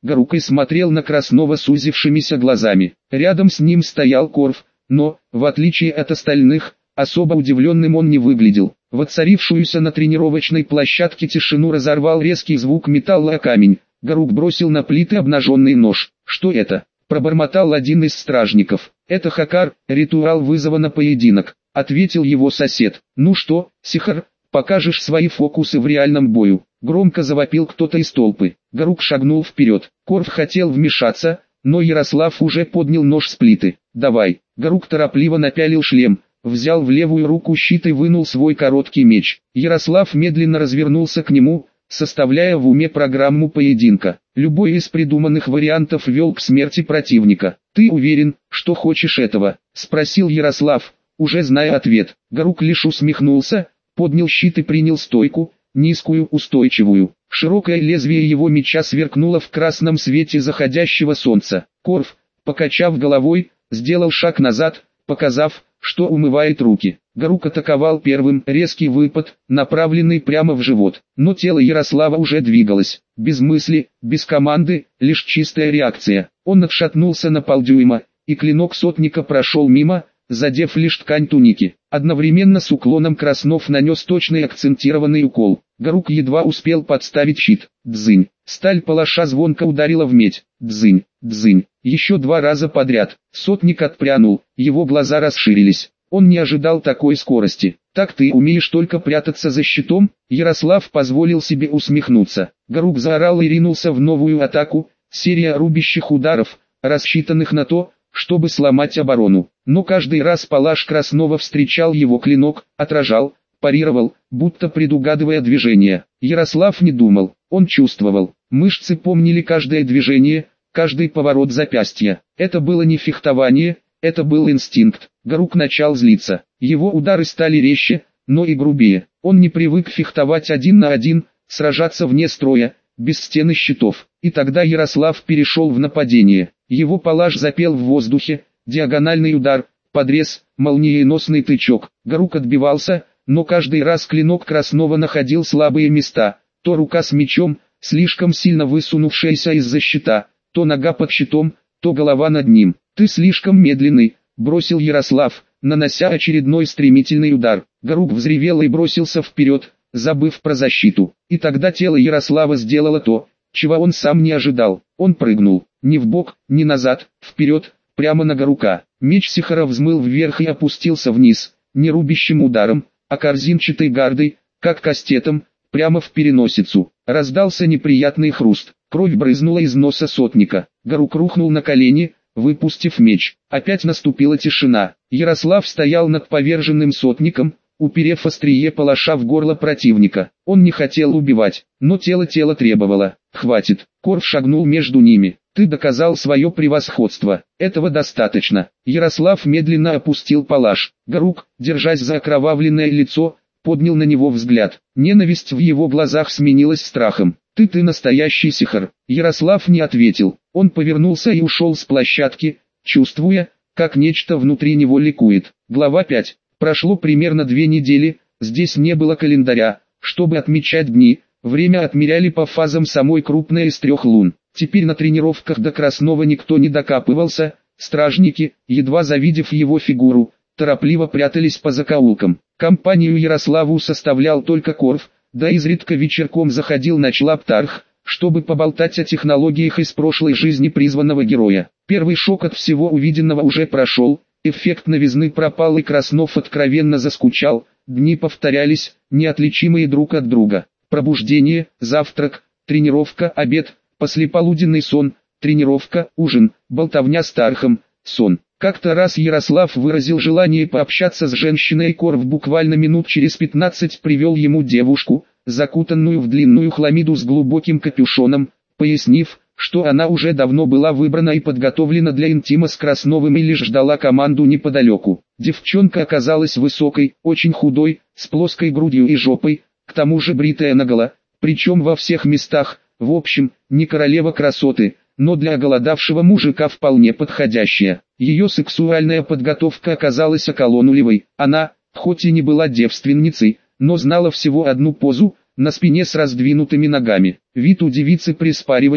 Гарукай смотрел на Краснова сузившимися глазами. Рядом с ним стоял Корф, но, в отличие от остальных, особо удивленным он не выглядел. Воцарившуюся на тренировочной площадке тишину разорвал резкий звук металла о камень. Гарук бросил на плиты обнаженный нож. «Что это?» – пробормотал один из стражников. «Это Хакар, ритуал вызова на поединок», – ответил его сосед. «Ну что, Сихар, покажешь свои фокусы в реальном бою?» – громко завопил кто-то из толпы. Гарук шагнул вперед. Корф хотел вмешаться, но Ярослав уже поднял нож с плиты. «Давай». Гарук торопливо напялил шлем, взял в левую руку щит и вынул свой короткий меч. Ярослав медленно развернулся к нему, составляя в уме программу поединка. Любой из придуманных вариантов вел к смерти противника. «Ты уверен, что хочешь этого?» – спросил Ярослав, уже зная ответ. Гарук лишь усмехнулся, поднял щит и принял стойку, низкую, устойчивую. Широкое лезвие его меча сверкнуло в красном свете заходящего солнца. Корф, покачав головой, сделал шаг назад, показав, что умывает руки. Гарук атаковал первым, резкий выпад, направленный прямо в живот. Но тело Ярослава уже двигалось. Без мысли, без команды, лишь чистая реакция. Он отшатнулся на полдюйма, и клинок сотника прошел мимо, задев лишь ткань туники. Одновременно с уклоном Краснов нанес точный акцентированный укол. Гарук едва успел подставить щит. Дзынь. Сталь палаша звонко ударила в медь. Дзынь, дзынь. Еще два раза подряд. Сотник отпрянул, его глаза расширились. Он не ожидал такой скорости. «Так ты умеешь только прятаться за щитом?» Ярослав позволил себе усмехнуться. Гарук заорал и ринулся в новую атаку. Серия рубящих ударов, рассчитанных на то, чтобы сломать оборону. Но каждый раз палаш Краснова встречал его клинок, отражал, парировал, будто предугадывая движение. Ярослав не думал, он чувствовал. Мышцы помнили каждое движение, каждый поворот запястья. Это было не фехтование, это был инстинкт. Гарук начал злиться. Его удары стали резче, но и грубее. Он не привык фехтовать один на один, сражаться вне строя, без стены щитов. И тогда Ярослав перешел в нападение. Его палаш запел в воздухе, диагональный удар, подрез, молниеносный тычок. Гарук отбивался, но каждый раз клинок Краснова находил слабые места. То рука с мечом, слишком сильно высунувшаяся из-за щита, то нога под щитом, то голова над ним. «Ты слишком медленный», — бросил Ярослав, нанося очередной стремительный удар. Гарук взревел и бросился вперед, забыв про защиту. И тогда тело Ярослава сделало то, чего он сам не ожидал. Он прыгнул, ни вбок, ни назад, вперед, прямо на Гарука. Меч Сихара взмыл вверх и опустился вниз, не рубящим ударом, а корзинчатой гардой, как кастетом, прямо в переносицу. Раздался неприятный хруст. Кровь брызнула из носа сотника. Гарук рухнул на колени, выпустив меч. Опять наступила тишина. Ярослав стоял над поверженным сотником, уперев острие палаша в горло противника. Он не хотел убивать, но тело тело требовало. «Хватит!» Корф шагнул между ними. «Ты доказал свое превосходство. Этого достаточно». Ярослав медленно опустил палаш. Гарук, держась за окровавленное лицо, поднял на него взгляд. Ненависть в его глазах сменилась страхом. «Ты ты настоящий Сихар». Ярослав не ответил. Он повернулся и ушел с площадки, чувствуя, как нечто внутри него ликует. Глава пять. Прошло примерно две недели, здесь не было календаря, чтобы отмечать дни, время отмеряли по фазам самой крупной из трех лун. Теперь на тренировках до Краснова никто не докапывался, стражники, едва завидев его фигуру, торопливо прятались по закоулкам. Компанию Ярославу составлял только Корф, да изредка вечерком заходил ночлаб Тарх, чтобы поболтать о технологиях из прошлой жизни призванного героя. Первый шок от всего увиденного уже прошел, эффект новизны пропал и Краснов откровенно заскучал, дни повторялись, неотличимые друг от друга. Пробуждение, завтрак, тренировка, обед, послеполуденный сон, тренировка, ужин, болтовня с Тархом, сон. Как-то раз Ярослав выразил желание пообщаться с женщиной, и Корф буквально минут через пятнадцать привел ему девушку, закутанную в длинную хламиду с глубоким капюшоном, пояснив, что она уже давно была выбрана и подготовлена для интима с Красновым и лишь ждала команду неподалеку. Девчонка оказалась высокой, очень худой, с плоской грудью и жопой, к тому же бритая наголо, причем во всех местах. В общем, не королева красоты, но для оголодавшего мужика вполне подходящая. Ее сексуальная подготовка оказалась околонулевой. Она, хоть и не была девственницей, но знала всего одну позу, на спине с раздвинутыми ногами. Вид у девицы при спаривании,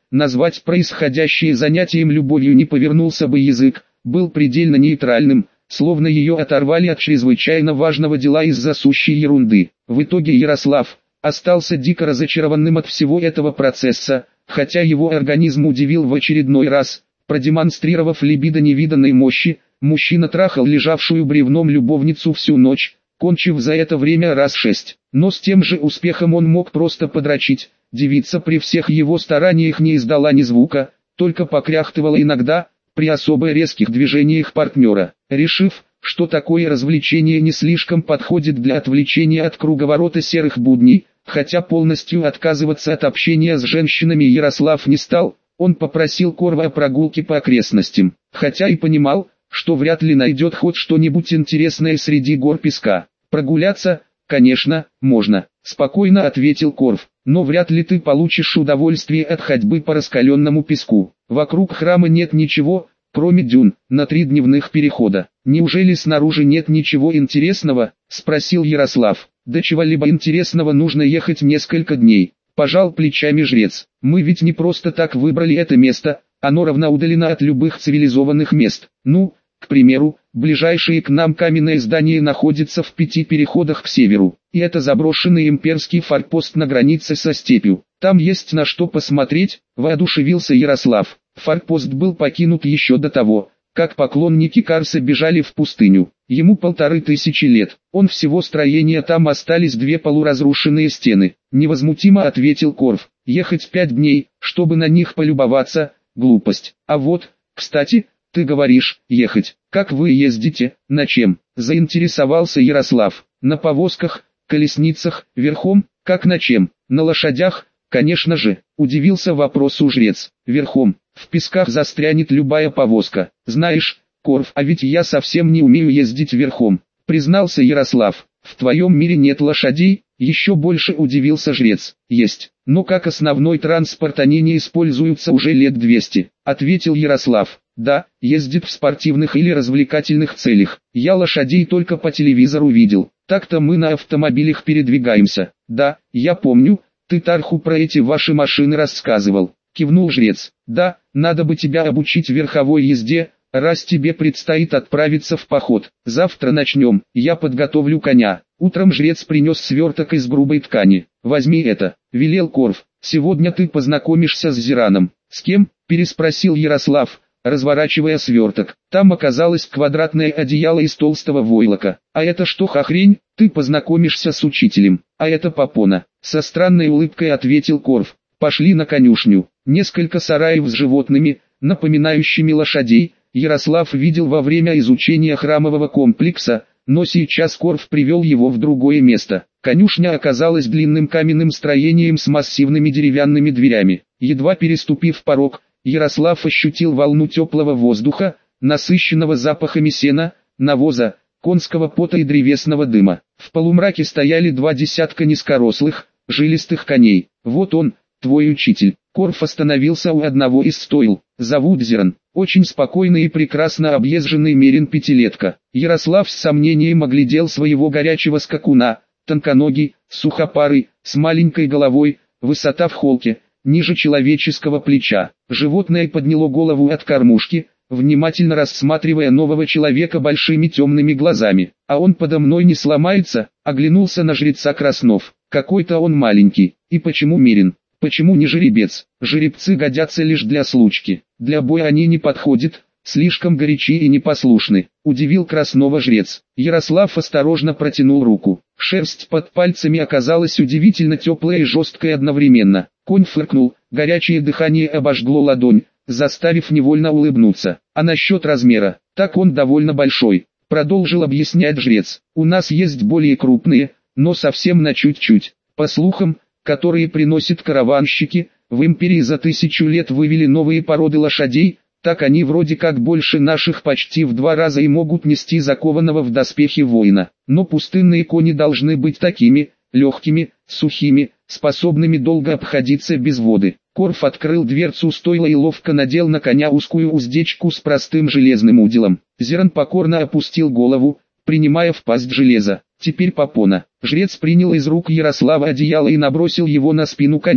назвать происходящее занятием любовью не повернулся бы язык, был предельно нейтральным, словно ее оторвали от чрезвычайно важного дела из-за сущей ерунды. В итоге Ярослав остался дико разочарованным от всего этого процесса, хотя его организм удивил в очередной раз, продемонстрировав либидо невиданной мощи. Мужчина трахал лежавшую бревном любовницу всю ночь, кончив за это время раз шесть. Но с тем же успехом он мог просто подрочить. Девица при всех его стараниях не издала ни звука, только покряхтывала иногда, при особо резких движениях партнера. Решив, что такое развлечение не слишком подходит для отвлечения от круговорота серых будней, хотя полностью отказываться от общения с женщинами Ярослав не стал, он попросил Корва о прогулке по окрестностям, хотя и понимал, что вряд ли найдет хоть что-нибудь интересное среди гор песка. Прогуляться, конечно, можно, спокойно ответил Корв, но вряд ли ты получишь удовольствие от ходьбы по раскаленному песку. Вокруг храма нет ничего, кроме дюн, на три дневных перехода. Неужели снаружи нет ничего интересного? Спросил Ярослав. До чего-либо интересного нужно ехать несколько дней. Пожал плечами жрец. Мы ведь не просто так выбрали это место, оно равноудалено от любых цивилизованных мест. Ну, к примеру, ближайшее к нам каменное здание находится в пяти переходах к северу, и это заброшенный имперский форпост на границе со степью. Там есть на что посмотреть, воодушевился Ярослав. Форпост был покинут еще до того, как поклонники Карса бежали в пустыню. Ему полторы тысячи лет, он всего строения там остались две полуразрушенные стены. Невозмутимо ответил Корв. Ехать пять дней, чтобы на них полюбоваться, глупость. А вот, кстати, ты говоришь, ехать. Как вы ездите, на чем? Заинтересовался Ярослав. На повозках, колесницах, верхом, как на чем? На лошадях, конечно же. Удивился вопросу жрец. Верхом, в песках застрянет любая повозка. Знаешь, Корв, а ведь я совсем не умею ездить верхом, признался Ярослав. В твоем мире нет лошадей? Еще больше удивился жрец. Есть, но как основной транспорт они не используются уже лет двести, ответил Ярослав. Да, ездит в спортивных или развлекательных целях. Я лошадей только по телевизору видел. Так-то мы на автомобилях передвигаемся. Да, я помню, ты Тарху про эти ваши машины рассказывал. Кивнул жрец. Да, надо бы тебя обучить верховой езде, раз тебе предстоит отправиться в поход. Завтра начнем, я подготовлю коня. Утром жрец принес сверток из грубой ткани. Возьми это, велел Корв. Сегодня ты познакомишься с Зираном. С кем? Переспросил Ярослав, разворачивая сверток. Там оказалось квадратное одеяло из толстого войлока. А это что хохрень? Ты познакомишься с учителем. А это попона. Со странной улыбкой ответил Корв. Пошли на конюшню. Несколько сараев с животными, напоминающими лошадей, Ярослав видел во время изучения храмового комплекса, но сейчас Корв привел его в другое место. Конюшня оказалась длинным каменным строением с массивными деревянными дверями. Едва переступив порог, Ярослав ощутил волну теплого воздуха, насыщенного запахами сена, навоза, конского пота и древесного дыма. В полумраке стояли два десятка низкорослых, жилистых коней. Вот он, твой учитель. Корв остановился у одного из стойл. Зовут Зиран. Очень спокойный и прекрасно объезженный мерин пятилетка. Ярослав с сомнением оглядел своего горячего скакуна, тонконогий, сухопарый, с маленькой головой, высота в холке, ниже человеческого плеча. Животное подняло голову от кормушки, внимательно рассматривая нового человека большими темными глазами. А он подо мной не сломается, оглянулся на жреца Краснов. Какой-то он маленький. И почему мерин? Почему не жеребец? Жеребцы годятся лишь для случки. Для боя они не подходят, слишком горячи и непослушны. Удивил Краснова жрец. Ярослав осторожно протянул руку. Шерсть под пальцами оказалась удивительно теплой и жесткой одновременно. Конь фыркнул, горячее дыхание обожгло ладонь, заставив невольно улыбнуться. А насчет размера, так он довольно большой. Продолжил объяснять жрец. У нас есть более крупные, но совсем на чуть-чуть. По слухам, которые приносят караванщики, в империи за тысячу лет вывели новые породы лошадей, так они вроде как больше наших почти в два раза и могут нести закованного в доспехи воина. Но пустынные кони должны быть такими, легкими, сухими, способными долго обходиться без воды. Корв открыл дверцу стойла и ловко надел на коня узкую уздечку с простым железным уделом. Зиран покорно опустил голову, принимая в пасть железо. Теперь попона. Жрец принял из рук Ярослава одеяло и набросил его на спину коня.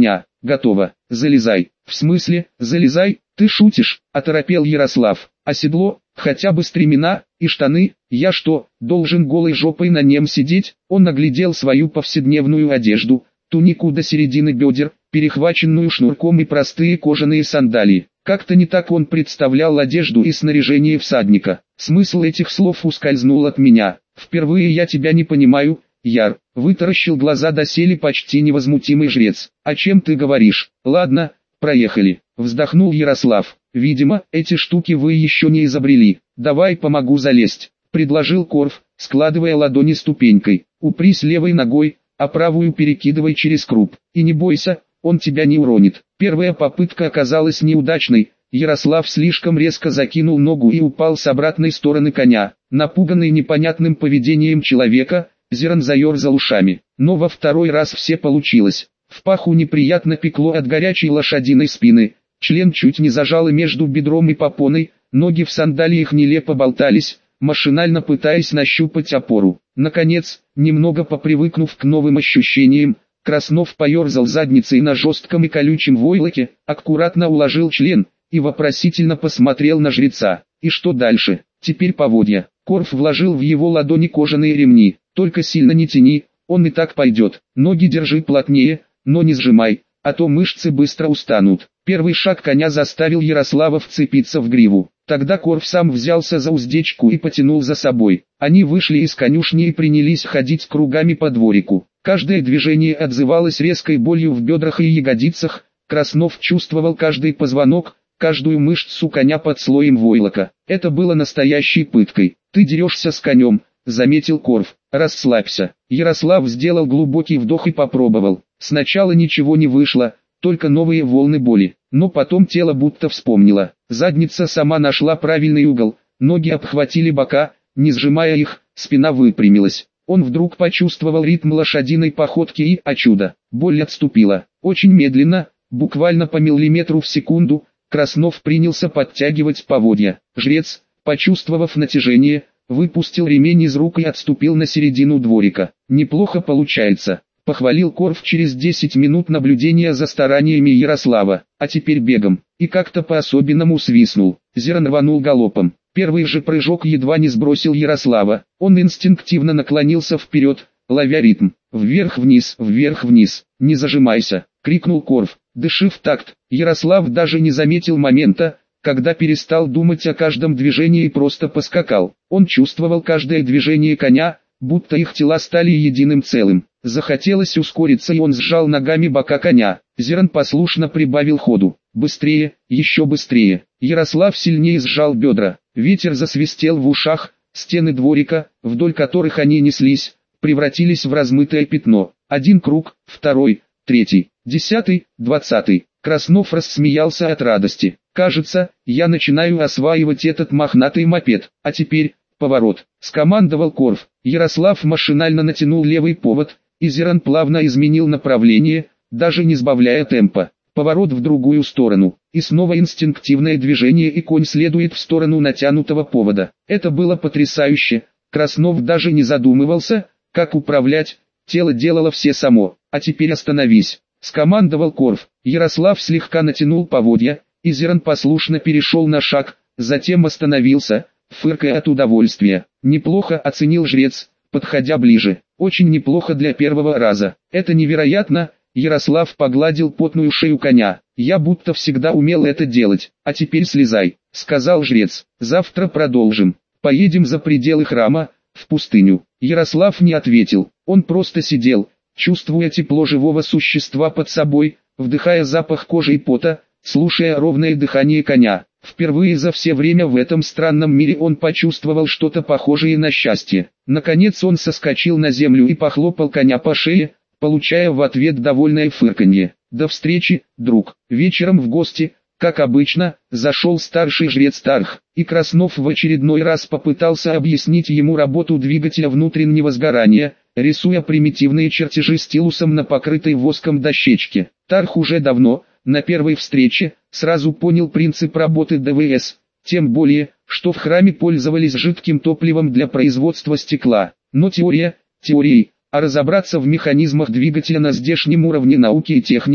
готово, залезай. В смысле, залезай, ты шутишь, оторопел Ярослав. А седло, хотя бы стремена, и штаны, я что, должен голой жопой на нем сидеть? Он оглядел свою повседневную одежду, тунику до середины бедер, перехваченную шнурком и простые кожаные сандалии. Как-то не так он представлял одежду и снаряжение всадника. Смысл этих слов ускользнул от меня. Впервые я тебя не понимаю, Яр. Вытаращил глаза доселе почти невозмутимый жрец. О чем ты говоришь? Ладно, проехали. Вздохнул Ярослав. Видимо, эти штуки вы еще не изобрели. Давай помогу залезть. Предложил Корф, складывая ладони ступенькой. Упрись левой ногой, а правую перекидывай через круп. И не бойся, он тебя не уронит. Первая попытка оказалась неудачной. Ярослав слишком резко закинул ногу и упал с обратной стороны коня. Напуганный непонятным поведением человека, Зерн заерзал ушами. Но во второй раз все получилось. В паху неприятно пекло от горячей лошадиной спины. Член чуть не зажало между бедром и попоной, ноги в сандалиях нелепо болтались, машинально пытаясь нащупать опору. Наконец, немного попривыкнув к новым ощущениям, Краснов поерзал задницей на жестком и колючем войлоке, аккуратно уложил член и вопросительно посмотрел на жреца. И что дальше? Теперь поводья. Корф вложил в его ладони кожаные ремни. Только сильно не тяни, он и так пойдет. Ноги держи плотнее, но не сжимай, а то мышцы быстро устанут. Первый шаг коня заставил Ярослава вцепиться в гриву. Тогда Корф сам взялся за уздечку и потянул за собой. Они вышли из конюшни и принялись ходить кругами по дворику. Каждое движение отзывалось резкой болью в бедрах и ягодицах. Краснов чувствовал каждый позвонок, каждую мышцу коня под слоем войлока. Это было настоящей пыткой. «Ты дерешься с конем», — заметил Корф. «Расслабься». Ярослав сделал глубокий вдох и попробовал. Сначала ничего не вышло, только новые волны боли. Но потом тело будто вспомнило. Задница сама нашла правильный угол, ноги обхватили бока, не сжимая их, спина выпрямилась. Он вдруг почувствовал ритм лошадиной походки и, о чудо, боль отступила. Очень медленно, буквально по миллиметру в секунду, Краснов принялся подтягивать поводья. Жрец, почувствовав натяжение, выпустил ремень из рук и отступил на середину дворика. «Неплохо получается», — похвалил Корф через десять минут наблюдения за стараниями Ярослава. «А теперь бегом». И как-то по-особенному свистнул. Зерн рванул галопом. Первый же прыжок едва не сбросил Ярослава. Он инстинктивно наклонился вперед, ловя ритм. «Вверх-вниз, вверх-вниз, не зажимайся», — крикнул Корф. «Дыши в такт». Ярослав даже не заметил момента, когда перестал думать о каждом движении и просто поскакал. Он чувствовал каждое движение коня, будто их тела стали единым целым. Захотелось ускориться, и он сжал ногами бока коня. Зерн послушно прибавил ходу. Быстрее, еще быстрее. Ярослав сильнее сжал бедра. Ветер засвистел в ушах, стены дворика, вдоль которых они неслись, превратились в размытое пятно. Один круг, второй, третий, десятый, двадцатый. Краснов рассмеялся от радости. «Кажется, я начинаю осваивать этот мохнатый мопед. А теперь, поворот», — скомандовал Корф. Ярослав машинально натянул левый повод, и Зерн плавно изменил направление, даже не сбавляя темпа. Поворот в другую сторону, и снова инстинктивное движение, и конь следует в сторону натянутого повода. Это было потрясающе. Краснов даже не задумывался, как управлять, тело делало все само. «А теперь остановись», — скомандовал Корф. Ярослав слегка натянул поводья, и Зерн послушно перешел на шаг, затем остановился, фыркая от удовольствия. «Неплохо», — оценил жрец, подходя ближе. «Очень неплохо для первого раза. Это невероятно», — Ярослав погладил потную шею коня. «Я будто всегда умел это делать. А теперь слезай», — сказал жрец. «Завтра продолжим. Поедем за пределы храма, в пустыню». Ярослав не ответил. Он просто сидел, чувствуя тепло живого существа под собой, вдыхая запах кожи и пота, слушая ровное дыхание коня. Впервые за все время в этом странном мире он почувствовал что-то похожее на счастье. Наконец он соскочил на землю и похлопал коня по шее, получая в ответ довольное фырканье. «До встречи, друг». Вечером в гости, как обычно, зашел старший жрец Тарх, и Краснов в очередной раз попытался объяснить ему работу двигателя внутреннего сгорания, рисуя примитивные чертежи стилусом на покрытой воском дощечке. Тарх уже давно, на первой встрече, сразу понял принцип работы ДВС, тем более, что в храме пользовались жидким топливом для производства стекла. Но теория, теорией, а разобраться в механизмах двигателя на здешнем уровне науки и техники,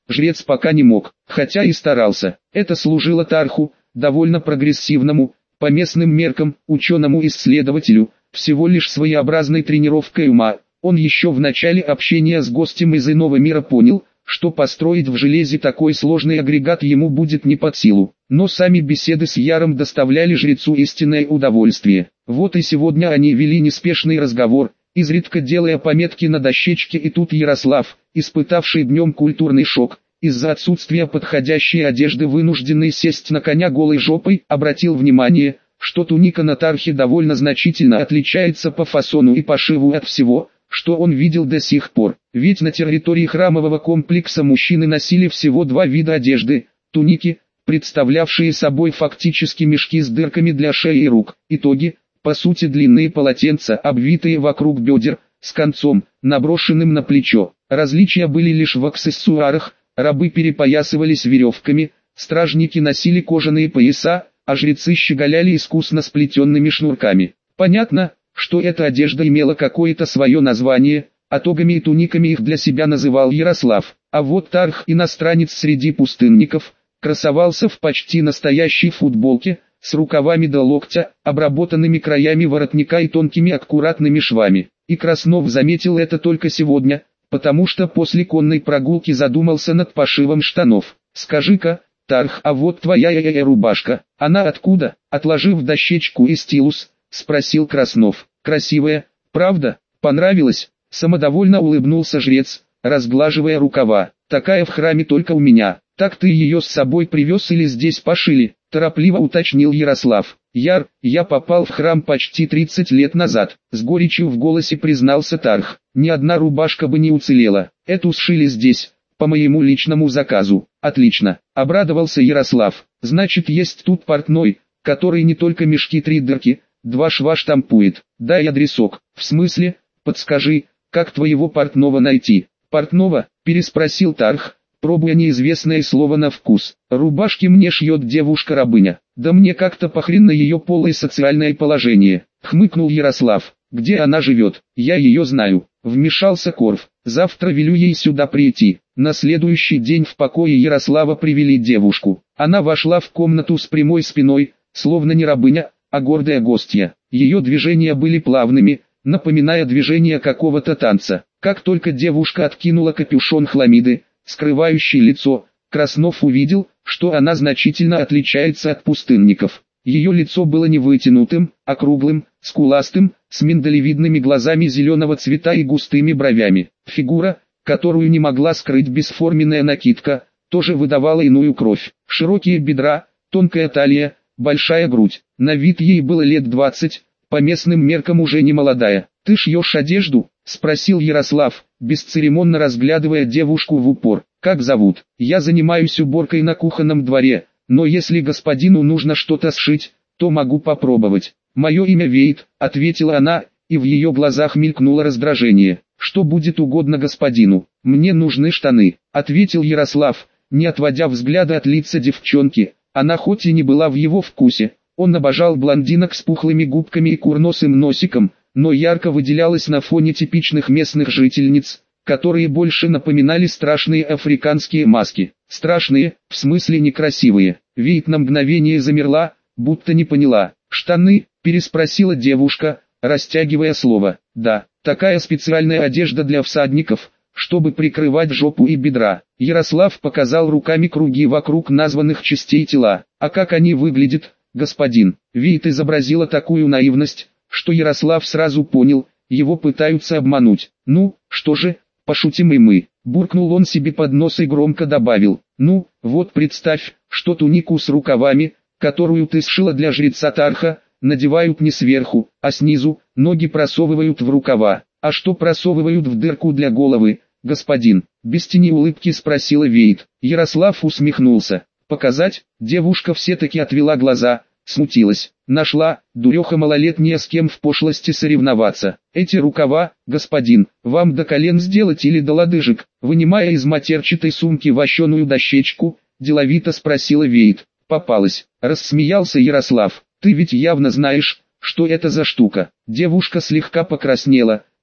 жрец пока не мог, хотя и старался. Это служило Тарху, довольно прогрессивному, по местным меркам, ученому-исследователю, всего лишь своеобразной тренировкой ума. Он еще в начале общения с гостем из иного мира понял, что построить в железе такой сложный агрегат ему будет не под силу. Но сами беседы с Яром доставляли жрецу истинное удовольствие. Вот и сегодня они вели неспешный разговор, изредка делая пометки на дощечке, и тут Ярослав, испытавший днем культурный шок, из-за отсутствия подходящей одежды вынужденный сесть на коня голой жопой, обратил внимание, что туника на Тархе довольно значительно отличается по фасону и пошиву от всего, что он видел до сих пор. Ведь на территории храмового комплекса мужчины носили всего два вида одежды: туники, представлявшие собой фактически мешки с дырками для шеи и рук, и тоги, по сути длинные полотенца, обвитые вокруг бедер, с концом, наброшенным на плечо. Различия были лишь в аксессуарах: рабы перепоясывались веревками, стражники носили кожаные пояса, а жрецы щеголяли искусно сплетенными шнурками. Понятно, что эта одежда имела какое-то свое название, а тогами и туниками их для себя называл Ярослав. А вот Тарх, иностранец среди пустынников, красовался в почти настоящей футболке, с рукавами до локтя, обработанными краями воротника и тонкими аккуратными швами. И Краснов заметил это только сегодня, потому что после конной прогулки задумался над пошивом штанов. «Скажи-ка, Тарх, а вот твоя э-э рубашка, она откуда?» Отложив дощечку и стилус, спросил Краснов. «Красивая, правда? Понравилась?» Самодовольно улыбнулся жрец, разглаживая рукава. «Такая в храме только у меня. Так ты ее с собой привез или здесь пошили?» Торопливо уточнил Ярослав. «Яр, я попал в храм почти тридцать лет назад», с горечью в голосе признался Тарх. «Ни одна рубашка бы не уцелела. Эту сшили здесь, по моему личному заказу». «Отлично», обрадовался Ярослав. «Значит, есть тут портной, который не только мешки три дырки, два шва штампует. Дай адресок». «В смысле? Подскажи, как твоего портного найти?» «Портного?» переспросил Тарх, пробуя неизвестное слово на вкус. «Рубашки мне шьет девушка-рабыня. Да мне как-то похрен на ее пол и социальное положение», хмыкнул Ярослав. «Где она живет? Я ее знаю», вмешался Корф. «Завтра велю ей сюда прийти». На следующий день в покое Ярослава привели девушку. Она вошла в комнату с прямой спиной, словно не рабыня, а гордая гостья. Ее движения были плавными, напоминая движения какого-то танца. Как только девушка откинула капюшон хламиды, скрывающий лицо, Краснов увидел, что она значительно отличается от пустынников. Ее лицо было не вытянутым, а круглым, скуластым, с миндалевидными глазами зеленого цвета и густыми бровями. Фигура, которую не могла скрыть бесформенная накидка, тоже выдавала иную кровь. Широкие бедра, тонкая талия, большая грудь. На вид ей было лет двадцать, по местным меркам уже не молодая. «Ты шьешь одежду?» — спросил Ярослав, бесцеремонно разглядывая девушку в упор. «Как зовут?» «Я занимаюсь уборкой на кухонном дворе, но если господину нужно что-то сшить, то могу попробовать». «Мое имя Вейт», — ответила она, и в ее глазах мелькнуло раздражение. «Что будет угодно господину? Мне нужны штаны», — ответил Ярослав, не отводя взгляда от лица девчонки. Она хоть и не была в его вкусе, он обожал блондинок с пухлыми губками и курносым носиком, но ярко выделялась на фоне типичных местных жительниц, которые больше напоминали страшные африканские маски. Страшные, в смысле некрасивые. Вейт на мгновение замерла, будто не поняла. «Штаны?» – переспросила девушка, растягивая слово. «Да, такая специальная одежда для всадников, чтобы прикрывать жопу и бедра». Ярослав показал руками круги вокруг названных частей тела. «А как они выглядят, господин?» Вейт изобразила такую наивность, что Ярослав сразу понял, его пытаются обмануть. «Ну, что же, пошутим и мы», — буркнул он себе под нос и громко добавил. «Ну, вот представь, что тунику с рукавами, которую ты сшила для жреца Тарха, надевают не сверху, а снизу, ноги просовывают в рукава». «А что просовывают в дырку для головы, господин?» Без тени улыбки спросила Вейт. Ярослав усмехнулся. «Показать?» Девушка все-таки отвела глаза, смутилась. «Нашла, дуреха малолетняя, с кем в пошлости соревноваться. Эти рукава, господин, вам до колен сделать или до лодыжек?» Вынимая из матерчатой сумки вощеную дощечку, деловито спросила Вейт. «Попалась», — рассмеялся Ярослав. «Ты ведь явно знаешь, что это за штука». Девушка слегка покраснела,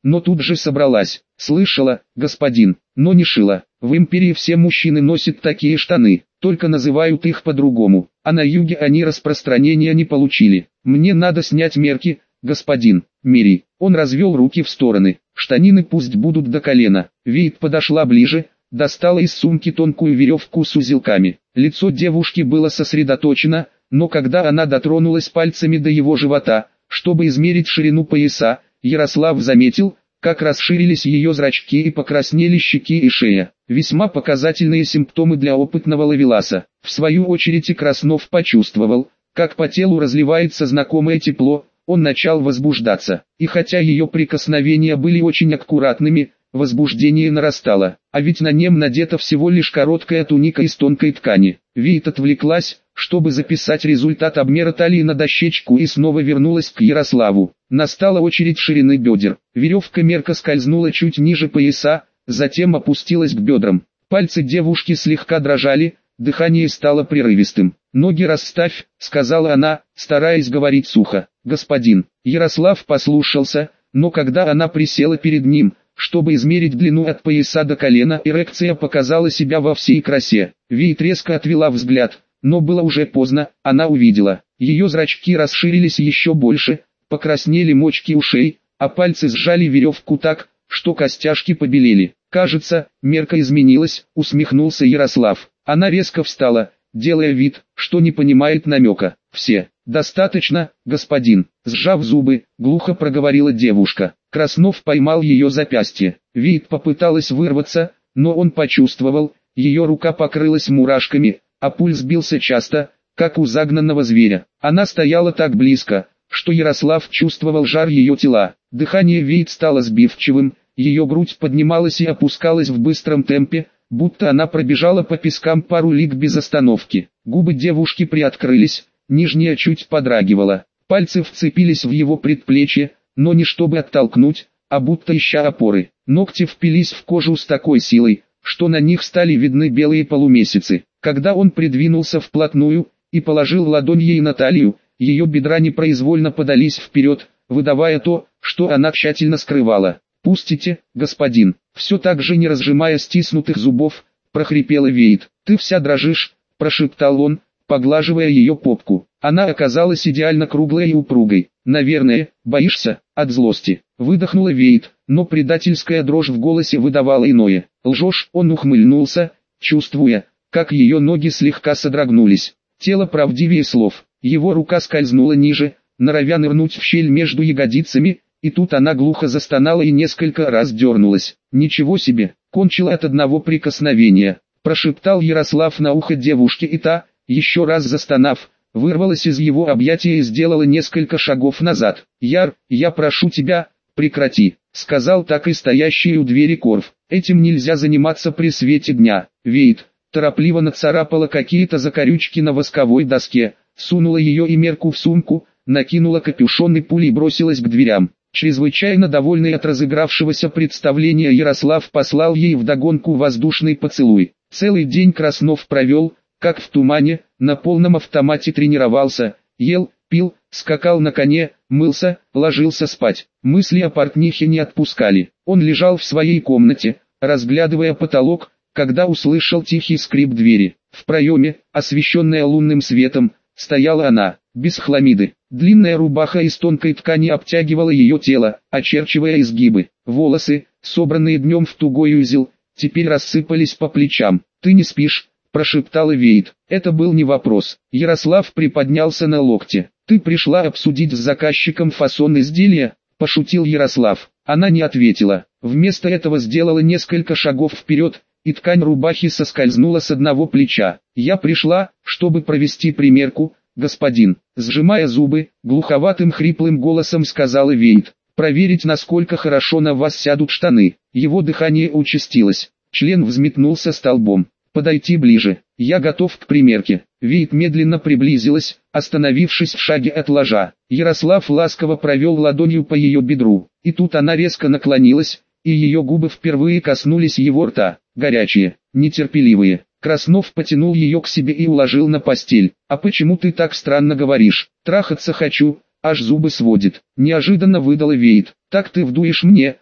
но тут же собралась. «Слышала, господин, но не шила. В империи все мужчины носят такие штаны, только называют их по-другому, а на юге они распространения не получили. Мне надо снять мерки, господин, мери». Он развел руки в стороны. «Штанины пусть будут до колена». Вейд подошла ближе, достала из сумки тонкую веревку с узелками. Лицо девушки было сосредоточено, но когда она дотронулась пальцами до его живота, чтобы измерить ширину пояса, Ярослав заметил, как расширились ее зрачки и покраснели щеки и шея. Весьма показательные симптомы для опытного ловеласа. В свою очередь и Краснов почувствовал, как по телу разливается знакомое тепло, он начал возбуждаться. И хотя ее прикосновения были очень аккуратными, возбуждение нарастало, а ведь на нем надета всего лишь короткая туника из тонкой ткани. Вейт отвлеклась, чтобы записать результат обмера талии на дощечку, и снова вернулась к Ярославу. Настала очередь ширины бедер. Веревка мерка скользнула чуть ниже пояса, затем опустилась к бедрам. Пальцы девушки слегка дрожали, дыхание стало прерывистым. «Ноги расставь», — сказала она, стараясь говорить сухо. «Господин». Ярослав послушался, но когда она присела перед ним, чтобы измерить длину от пояса до колена, эрекция показала себя во всей красе. Вейт резко отвела взгляд, но было уже поздно, она увидела. Ее зрачки расширились еще больше, покраснели мочки ушей, а пальцы сжали веревку так, что костяшки побелели. «Кажется, мерка изменилась», — усмехнулся Ярослав. Она резко встала, делая вид, что не понимает намека. «Все, достаточно, господин», — сжав зубы, глухо проговорила девушка. Краснов поймал ее запястье. Вейт попыталась вырваться, но он почувствовал, ее рука покрылась мурашками, а пульс бился часто, как у загнанного зверя. Она стояла так близко, что Ярослав чувствовал жар ее тела. Дыхание Вейт стало сбивчивым, ее грудь поднималась и опускалась в быстром темпе, будто она пробежала по пескам пару лиг без остановки. Губы девушки приоткрылись, нижняя чуть подрагивала. Пальцы вцепились в его предплечье, но не чтобы оттолкнуть, а будто ища опоры. Ногти впились в кожу с такой силой, что на них стали видны белые полумесяцы. Когда он придвинулся вплотную и положил ладонь ей на талию, ее бедра непроизвольно подались вперед, выдавая то, что она тщательно скрывала. «Пустите, господин», все так же не разжимая стиснутых зубов, прохрипела Вейт. «Ты вся дрожишь», прошептал он, поглаживая ее попку. Она оказалась идеально круглой и упругой. «Наверное, боишься?» От злости выдохнула Вейт, но предательская дрожь в голосе выдавала иное. «Лжешь?» Он ухмыльнулся, чувствуя, как ее ноги слегка содрогнулись. Тело правдивее слов. Его рука скользнула ниже, норовя нырнуть в щель между ягодицами, и тут она глухо застонала и несколько раз дернулась. «Ничего себе!» Кончила от одного прикосновения, прошептал Ярослав на ухо девушке, и та, еще раз застонав, вырвалась из его объятия и сделала несколько шагов назад. «Яр, я прошу тебя, прекрати», — сказал так и стоящий у двери Корф. «Этим нельзя заниматься при свете дня». Вейт торопливо нацарапала какие-то закорючки на восковой доске, сунула ее и мерку в сумку, накинула капюшон и пулей бросилась к дверям. Чрезвычайно довольный от разыгравшегося представления, Ярослав послал ей вдогонку воздушный поцелуй. Целый день Краснов провел, как в тумане, на полном автомате тренировался, ел, пил, скакал на коне, мылся, ложился спать. Мысли о портнихе не отпускали. Он лежал в своей комнате, разглядывая потолок, когда услышал тихий скрип двери. В проеме, освещенная лунным светом, стояла она, без хламиды. Длинная рубаха из тонкой ткани обтягивала ее тело, очерчивая изгибы. Волосы, собранные днем в тугой узел, теперь рассыпались по плечам. «Ты не спишь?» – прошептала Вейт. Это был не вопрос. Ярослав приподнялся на локте. «Ты пришла обсудить с заказчиком фасон изделия?» – пошутил Ярослав. Она не ответила. Вместо этого сделала несколько шагов вперед, и ткань рубахи соскользнула с одного плеча. «Я пришла, чтобы провести примерку, господин», сжимая зубы, глуховатым хриплым голосом сказала Вейт. «Проверить, насколько хорошо на вас сядут штаны». Его дыхание участилось. Член взметнулся столбом. «Подойти ближе. Я готов к примерке». Вейт медленно приблизилась, остановившись в шаге от ложа. Ярослав ласково провел ладонью по ее бедру. И тут она резко наклонилась, и ее губы впервые коснулись его рта. Горячие, нетерпеливые. Краснов потянул ее к себе и уложил на постель. «А почему ты так странно говоришь?» «Трахаться хочу, аж зубы сводит», — неожиданно выдала Вейт. «Так ты вдуешь мне,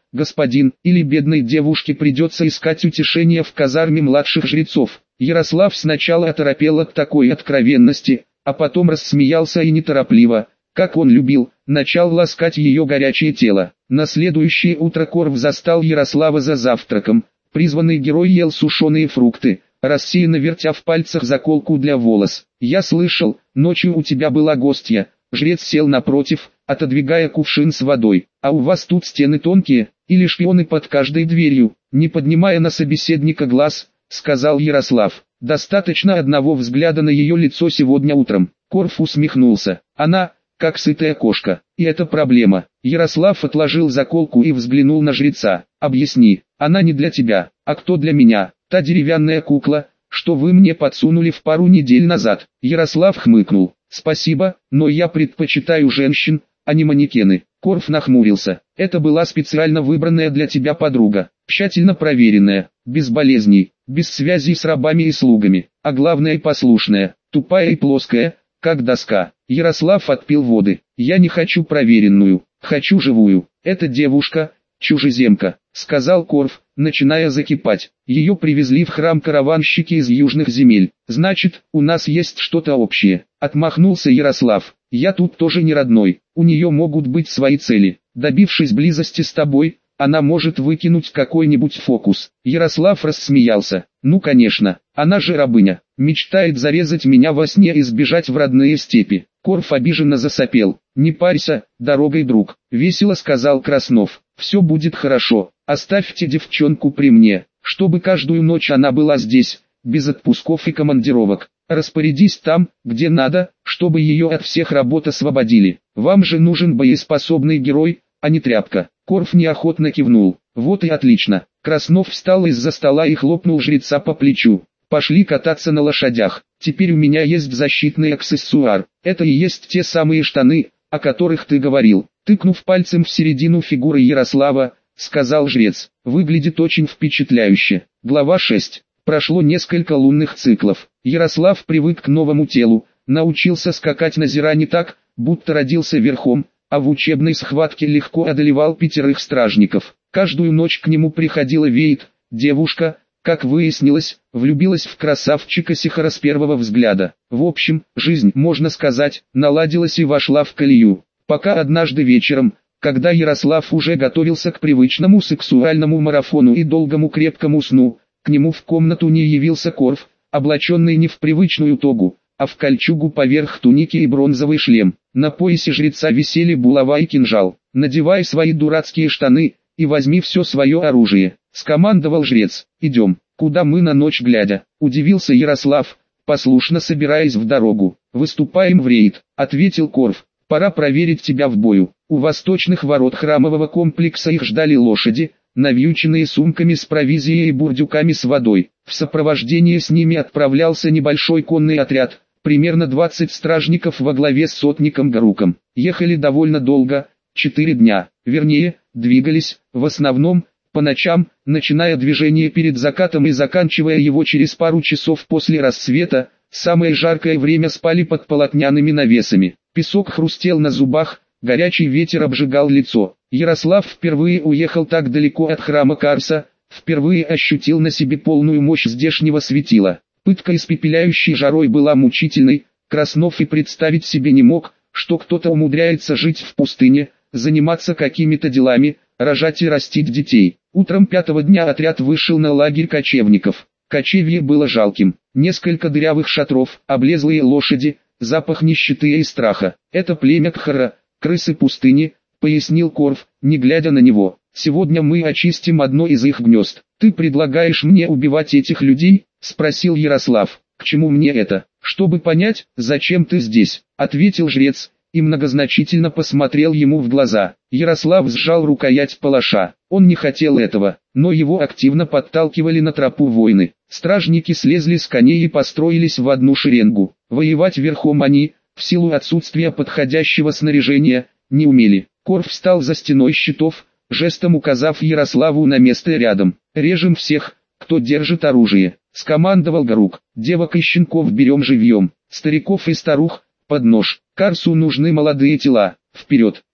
господин, или бедной девушке придется искать утешение в казарме младших жрецов. Ярослав сначала оторопел от такой откровенности, а потом рассмеялся и неторопливо, как он любил, начал ласкать ее горячее тело. На следующее утро Корф застал Ярослава за завтраком. Призванный герой ел сушеные фрукты, рассеянно вертя в пальцах заколку для волос. «Я слышал, ночью у тебя была гостья». Жрец сел напротив, отодвигая кувшин с водой. «А у вас тут стены тонкие, или шпионы под каждой дверью?» Не поднимая на собеседника глаз, сказал Ярослав. «Достаточно одного взгляда на ее лицо сегодня утром». Корф усмехнулся. «Она, как сытая кошка, и это проблема». Ярослав отложил заколку и взглянул на жреца. «Объясни, она не для тебя, а кто для меня? Та деревянная кукла, что вы мне подсунули в пару недель назад». Ярослав хмыкнул. «Спасибо, но я предпочитаю женщин, а не манекены». Корф нахмурился. «Это была специально выбранная для тебя подруга, тщательно проверенная, без болезней, без связей с рабами и слугами, а главное послушная, тупая и плоская, как доска». Ярослав отпил воды. «Я не хочу проверенную, хочу живую. Эта девушка, чужеземка», — сказал Корф, начиная закипать. «Ее привезли в храм караванщики из южных земель. Значит, у нас есть что-то общее». Отмахнулся Ярослав. «Я тут тоже не родной, у нее могут быть свои цели. Добившись близости с тобой, она может выкинуть какой-нибудь фокус». Ярослав рассмеялся. «Ну конечно, она же рабыня, мечтает зарезать меня во сне и сбежать в родные степи». Корф обиженно засопел. «Не парься, дорогой друг», — весело сказал Краснов. «Все будет хорошо, оставьте девчонку при мне, чтобы каждую ночь она была здесь, без отпусков и командировок. Распорядись там, где надо, чтобы ее от всех работ освободили. Вам же нужен боеспособный герой, а не тряпка». Корф неохотно кивнул. «Вот и отлично». Краснов встал из-за стола и хлопнул жреца по плечу. «Пошли кататься на лошадях. Теперь у меня есть защитный аксессуар. Это и есть те самые штаны, о которых ты говорил». Тыкнув пальцем в середину фигуры Ярослава, сказал жрец. «Выглядит очень впечатляюще». Глава шесть. Прошло несколько лунных циклов. Ярослав привык к новому телу, научился скакать на зиране так, будто родился верхом, а в учебной схватке легко одолевал пятерых стражников. Каждую ночь к нему приходила Веет, девушка, как выяснилось, влюбилась в красавчика Сихара с первого взгляда. В общем, жизнь, можно сказать, наладилась и вошла в колею. Пока однажды вечером, когда Ярослав уже готовился к привычному сексуальному марафону и долгому крепкому сну, к нему в комнату не явился Корф, облаченный не в привычную тогу, а в кольчугу поверх туники и бронзовый шлем. На поясе жреца висели булава и кинжал. «Надевай свои дурацкие штаны и возьми все свое оружие», — скомандовал жрец. «Идем, куда мы на ночь глядя?» — удивился Ярослав, послушно собираясь в дорогу. «Выступаем в рейд», — ответил Корф. «Пора проверить тебя в бою». У восточных ворот храмового комплекса их ждали лошади, навьюченные сумками с провизией и бурдюками с водой. В сопровождении с ними отправлялся небольшой конный отряд, примерно двадцать стражников во главе с сотником Гаруком. Ехали довольно долго, четыре дня, вернее, двигались, в основном, по ночам, начиная движение перед закатом и заканчивая его через пару часов после рассвета. Самое жаркое время спали под полотняными навесами. Песок хрустел на зубах, горячий ветер обжигал лицо. Ярослав впервые уехал так далеко от храма Карса, впервые ощутил на себе полную мощь здешнего светила. Пытка испепеляющей жарой была мучительной, Краснов и представить себе не мог, что кто-то умудряется жить в пустыне, заниматься какими-то делами, рожать и растить детей. Утром пятого дня отряд вышел на лагерь кочевников. Кочевье было жалким, несколько дырявых шатров, облезлые лошади, запах нищеты и страха. «Это племя Кхара, крысы пустыни», — пояснил Корф, не глядя на него. «Сегодня мы очистим одно из их гнезд». «Ты предлагаешь мне убивать этих людей?» — спросил Ярослав. «К чему мне это?» «Чтобы понять, зачем ты здесь», — ответил жрец, и многозначительно посмотрел ему в глаза. Ярослав сжал рукоять палаша. Он не хотел этого, но его активно подталкивали на тропу воины. Стражники слезли с коней и построились в одну шеренгу. Воевать верхом они, в силу отсутствия подходящего снаряжения, не умели. Корф встал за стеной щитов, жестом указав Ярославу на место рядом. «Режем всех, кто держит оружие», — скомандовал Гарук. «Девок и щенков берем живьем, стариков и старух, под нож. Карсу нужны молодые тела. Вперед!»